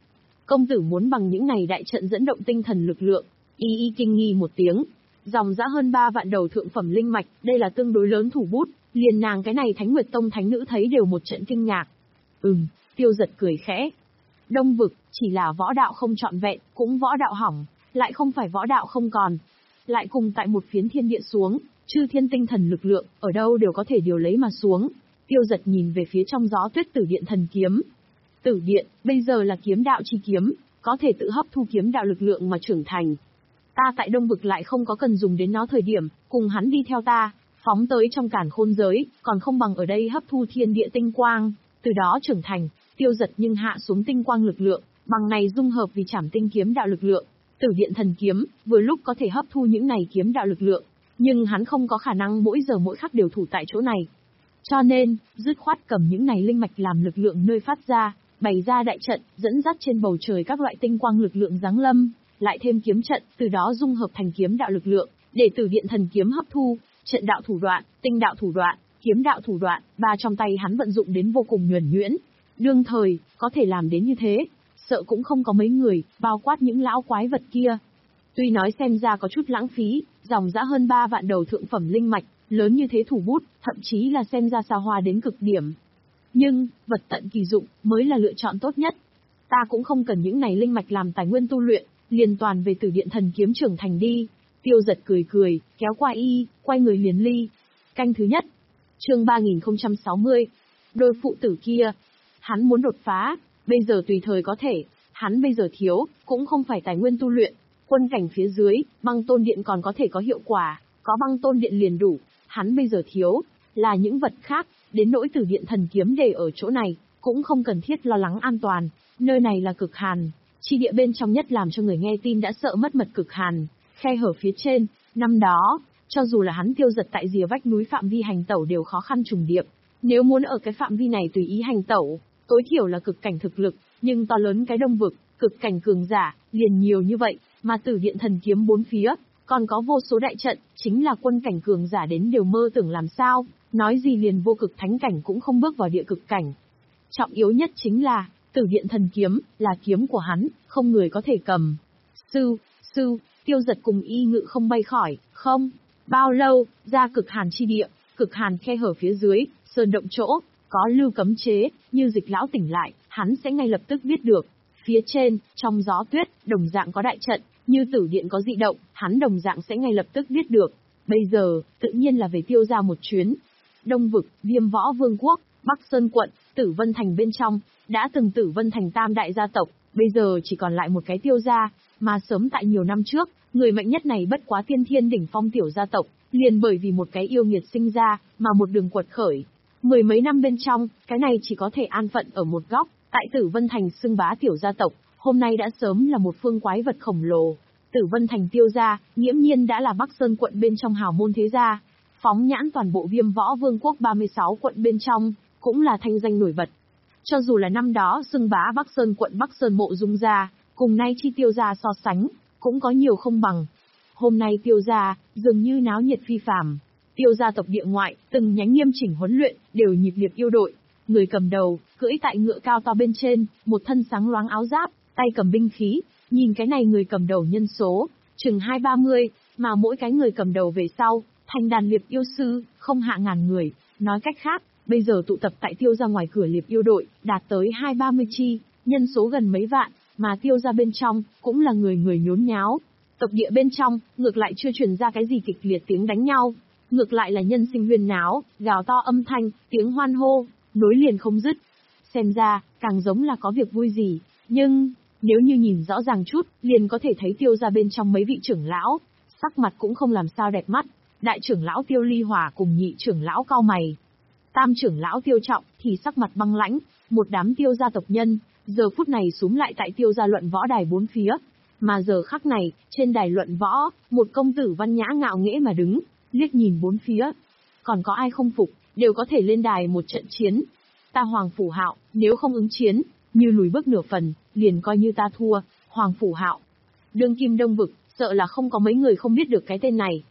Công tử muốn bằng những này đại trận dẫn động tinh thần lực lượng. Y y kinh nghi một tiếng. Dòng dã hơn ba vạn đầu thượng phẩm linh mạch, đây là tương đối lớn thủ bút, liền nàng cái này Thánh Nguyệt Tông thánh nữ thấy đều một trận kinh ngạc. Ừm, Tiêu Giật cười khẽ. Đông vực, chỉ là võ đạo không trọn vẹn, cũng võ đạo hỏng, lại không phải võ đạo không còn. Lại cùng tại một phiến thiên địa xuống, chư thiên tinh thần lực lượng, ở đâu đều có thể điều lấy mà xuống. Tiêu Giật nhìn về phía trong gió tuyết tử điện thần kiếm. Tử điện, bây giờ là kiếm đạo chi kiếm, có thể tự hấp thu kiếm đạo lực lượng mà trưởng thành. Ta tại Đông vực lại không có cần dùng đến nó thời điểm, cùng hắn đi theo ta, phóng tới trong càn khôn giới, còn không bằng ở đây hấp thu thiên địa tinh quang, từ đó trưởng thành. Tiêu Giật nhưng hạ xuống tinh quang lực lượng, bằng này dung hợp vì Trảm Tinh kiếm đạo lực lượng. Tử điện thần kiếm, vừa lúc có thể hấp thu những này kiếm đạo lực lượng, nhưng hắn không có khả năng mỗi giờ mỗi khắc đều thủ tại chỗ này. Cho nên, dứt khoát cầm những này linh mạch làm lực lượng nơi phát ra, bày ra đại trận, dẫn dắt trên bầu trời các loại tinh quang lực lượng giáng lâm, lại thêm kiếm trận, từ đó dung hợp thành kiếm đạo lực lượng, để Tử điện thần kiếm hấp thu, trận đạo thủ đoạn, tinh đạo thủ đoạn, kiếm đạo thủ đoạn, ba trong tay hắn vận dụng đến vô cùng nhuần nhuyễn. Đương thời, có thể làm đến như thế, sợ cũng không có mấy người, bao quát những lão quái vật kia. Tuy nói xem ra có chút lãng phí, dòng dã hơn ba vạn đầu thượng phẩm linh mạch, lớn như thế thủ bút, thậm chí là xem ra xa hoa đến cực điểm. Nhưng, vật tận kỳ dụng, mới là lựa chọn tốt nhất. Ta cũng không cần những này linh mạch làm tài nguyên tu luyện, liền toàn về Tử điện thần kiếm trưởng thành đi. Tiêu Giật cười cười, kéo qua y, quay người liền ly. Canh thứ nhất. Chương ba nghìn không trăm sáu mươi. Đôi phụ tử kia. Hắn muốn đột phá, bây giờ tùy thời có thể, hắn bây giờ thiếu, cũng không phải tài nguyên tu luyện. Quân cảnh phía dưới, băng tôn điện còn có thể có hiệu quả, có băng tôn điện liền đủ. Hắn bây giờ thiếu, là những vật khác, đến nỗi Tử điện thần kiếm để ở chỗ này, cũng không cần thiết lo lắng an toàn. Nơi này là cực hàn, chi địa bên trong nhất làm cho người nghe tin đã sợ mất mật cực hàn, khe hở phía trên, năm đó, cho dù là hắn Tiêu Giật tại rìa vách núi phạm vi hành tẩu đều khó khăn trùng điệp. Nếu muốn ở cái phạm vi này tùy ý hành tẩu, tối thiểu là cực cảnh thực lực, nhưng to lớn cái Đông vực, cực cảnh cường giả, liền nhiều như vậy, mà Tử điện thần kiếm bốn phía, còn có vô số đại trận, chính là quân cảnh cường giả đến đều mơ tưởng làm sao, nói gì liền vô cực thánh cảnh cũng không bước vào địa cực cảnh. Trọng yếu nhất chính là, Tử điện thần kiếm, là kiếm của hắn, không người có thể cầm. Sư, sư, Tiêu Giật cùng y ngự không bay khỏi, không, bao lâu, ra cực hàn chi địa, cực hàn khe hở phía dưới, sơn động chỗ, có lưu cấm chế, như Dịch lão tỉnh lại, hắn sẽ ngay lập tức biết được. Phía trên, trong gió tuyết, đồng dạng có đại trận, như Tử điện có dị động, hắn đồng dạng sẽ ngay lập tức biết được. Bây giờ, tự nhiên là về Tiêu ra một chuyến. Đông vực, Viêm Võ Vương quốc, Bắc Sơn quận, Tử Vân Thành bên trong, đã từng Tử Vân Thành tam đại gia tộc, bây giờ chỉ còn lại một cái Tiêu gia, mà sớm tại nhiều năm trước, người mạnh nhất này bất quá tiên thiên đỉnh phong tiểu gia tộc, liền bởi vì một cái yêu nghiệt sinh ra, mà một đường quật khởi. Mười mấy năm bên trong, cái này chỉ có thể an phận ở một góc, tại Tử Vân Thành xưng bá tiểu gia tộc, hôm nay đã sớm là một phương quái vật khổng lồ. Tử Vân Thành Tiêu gia, nghiễm nhiên đã là Bắc Sơn quận bên trong hào môn thế gia. Phóng nhãn toàn bộ Viêm Võ Vương quốc ba mươi sáu quận bên trong, cũng là thanh danh nổi bật. Cho dù là năm đó xưng bá Bắc Sơn quận Bắc Sơn Mộ Dung gia, cùng nay chi Tiêu gia so sánh, cũng có nhiều không bằng. Hôm nay Tiêu gia, dường như náo nhiệt phi phàm. Tiêu gia tộc địa ngoại, từng nhánh nghiêm chỉnh huấn luyện, đều nhịp liệt yêu đội. Người cầm đầu, cưỡi tại ngựa cao to bên trên, một thân sáng loáng áo giáp, tay cầm binh khí. Nhìn cái này người cầm đầu nhân số, chừng hai ba mươi, mà mỗi cái người cầm đầu về sau, thành đàn liệp yêu sư, không hạ ngàn người. Nói cách khác, bây giờ tụ tập tại Tiêu gia ngoài cửa liệp yêu đội, đạt tới hai ba mươi chi, nhân số gần mấy vạn, mà Tiêu gia bên trong, cũng là người người nhốn nháo. Tộc địa bên trong, ngược lại chưa truyền ra cái gì kịch liệt tiếng đánh nhau. Ngược lại là nhân sinh huyên náo, gào to âm thanh, tiếng hoan hô, nối liền không dứt. Xem ra, càng giống là có việc vui gì, nhưng, nếu như nhìn rõ ràng chút, liền có thể thấy Tiêu gia bên trong mấy vị trưởng lão, sắc mặt cũng không làm sao đẹp mắt. Đại trưởng lão Tiêu Ly Hỏa cùng nhị trưởng lão cau mày. Tam trưởng lão Tiêu Trọng thì sắc mặt băng lãnh, một đám Tiêu gia tộc nhân, giờ phút này xúm lại tại Tiêu gia luận võ đài bốn phía. Mà giờ khắc này, trên đài luận võ, một công tử văn nhã ngạo nghễ mà đứng, liếc nhìn bốn phía. Còn có ai không phục, đều có thể lên đài một trận chiến. Ta Hoàng Phủ Hạo, nếu không ứng chiến, như lùi bước nửa phần, liền coi như ta thua. Hoàng Phủ Hạo, đương kim Đông vực, sợ là không có mấy người không biết được cái tên này.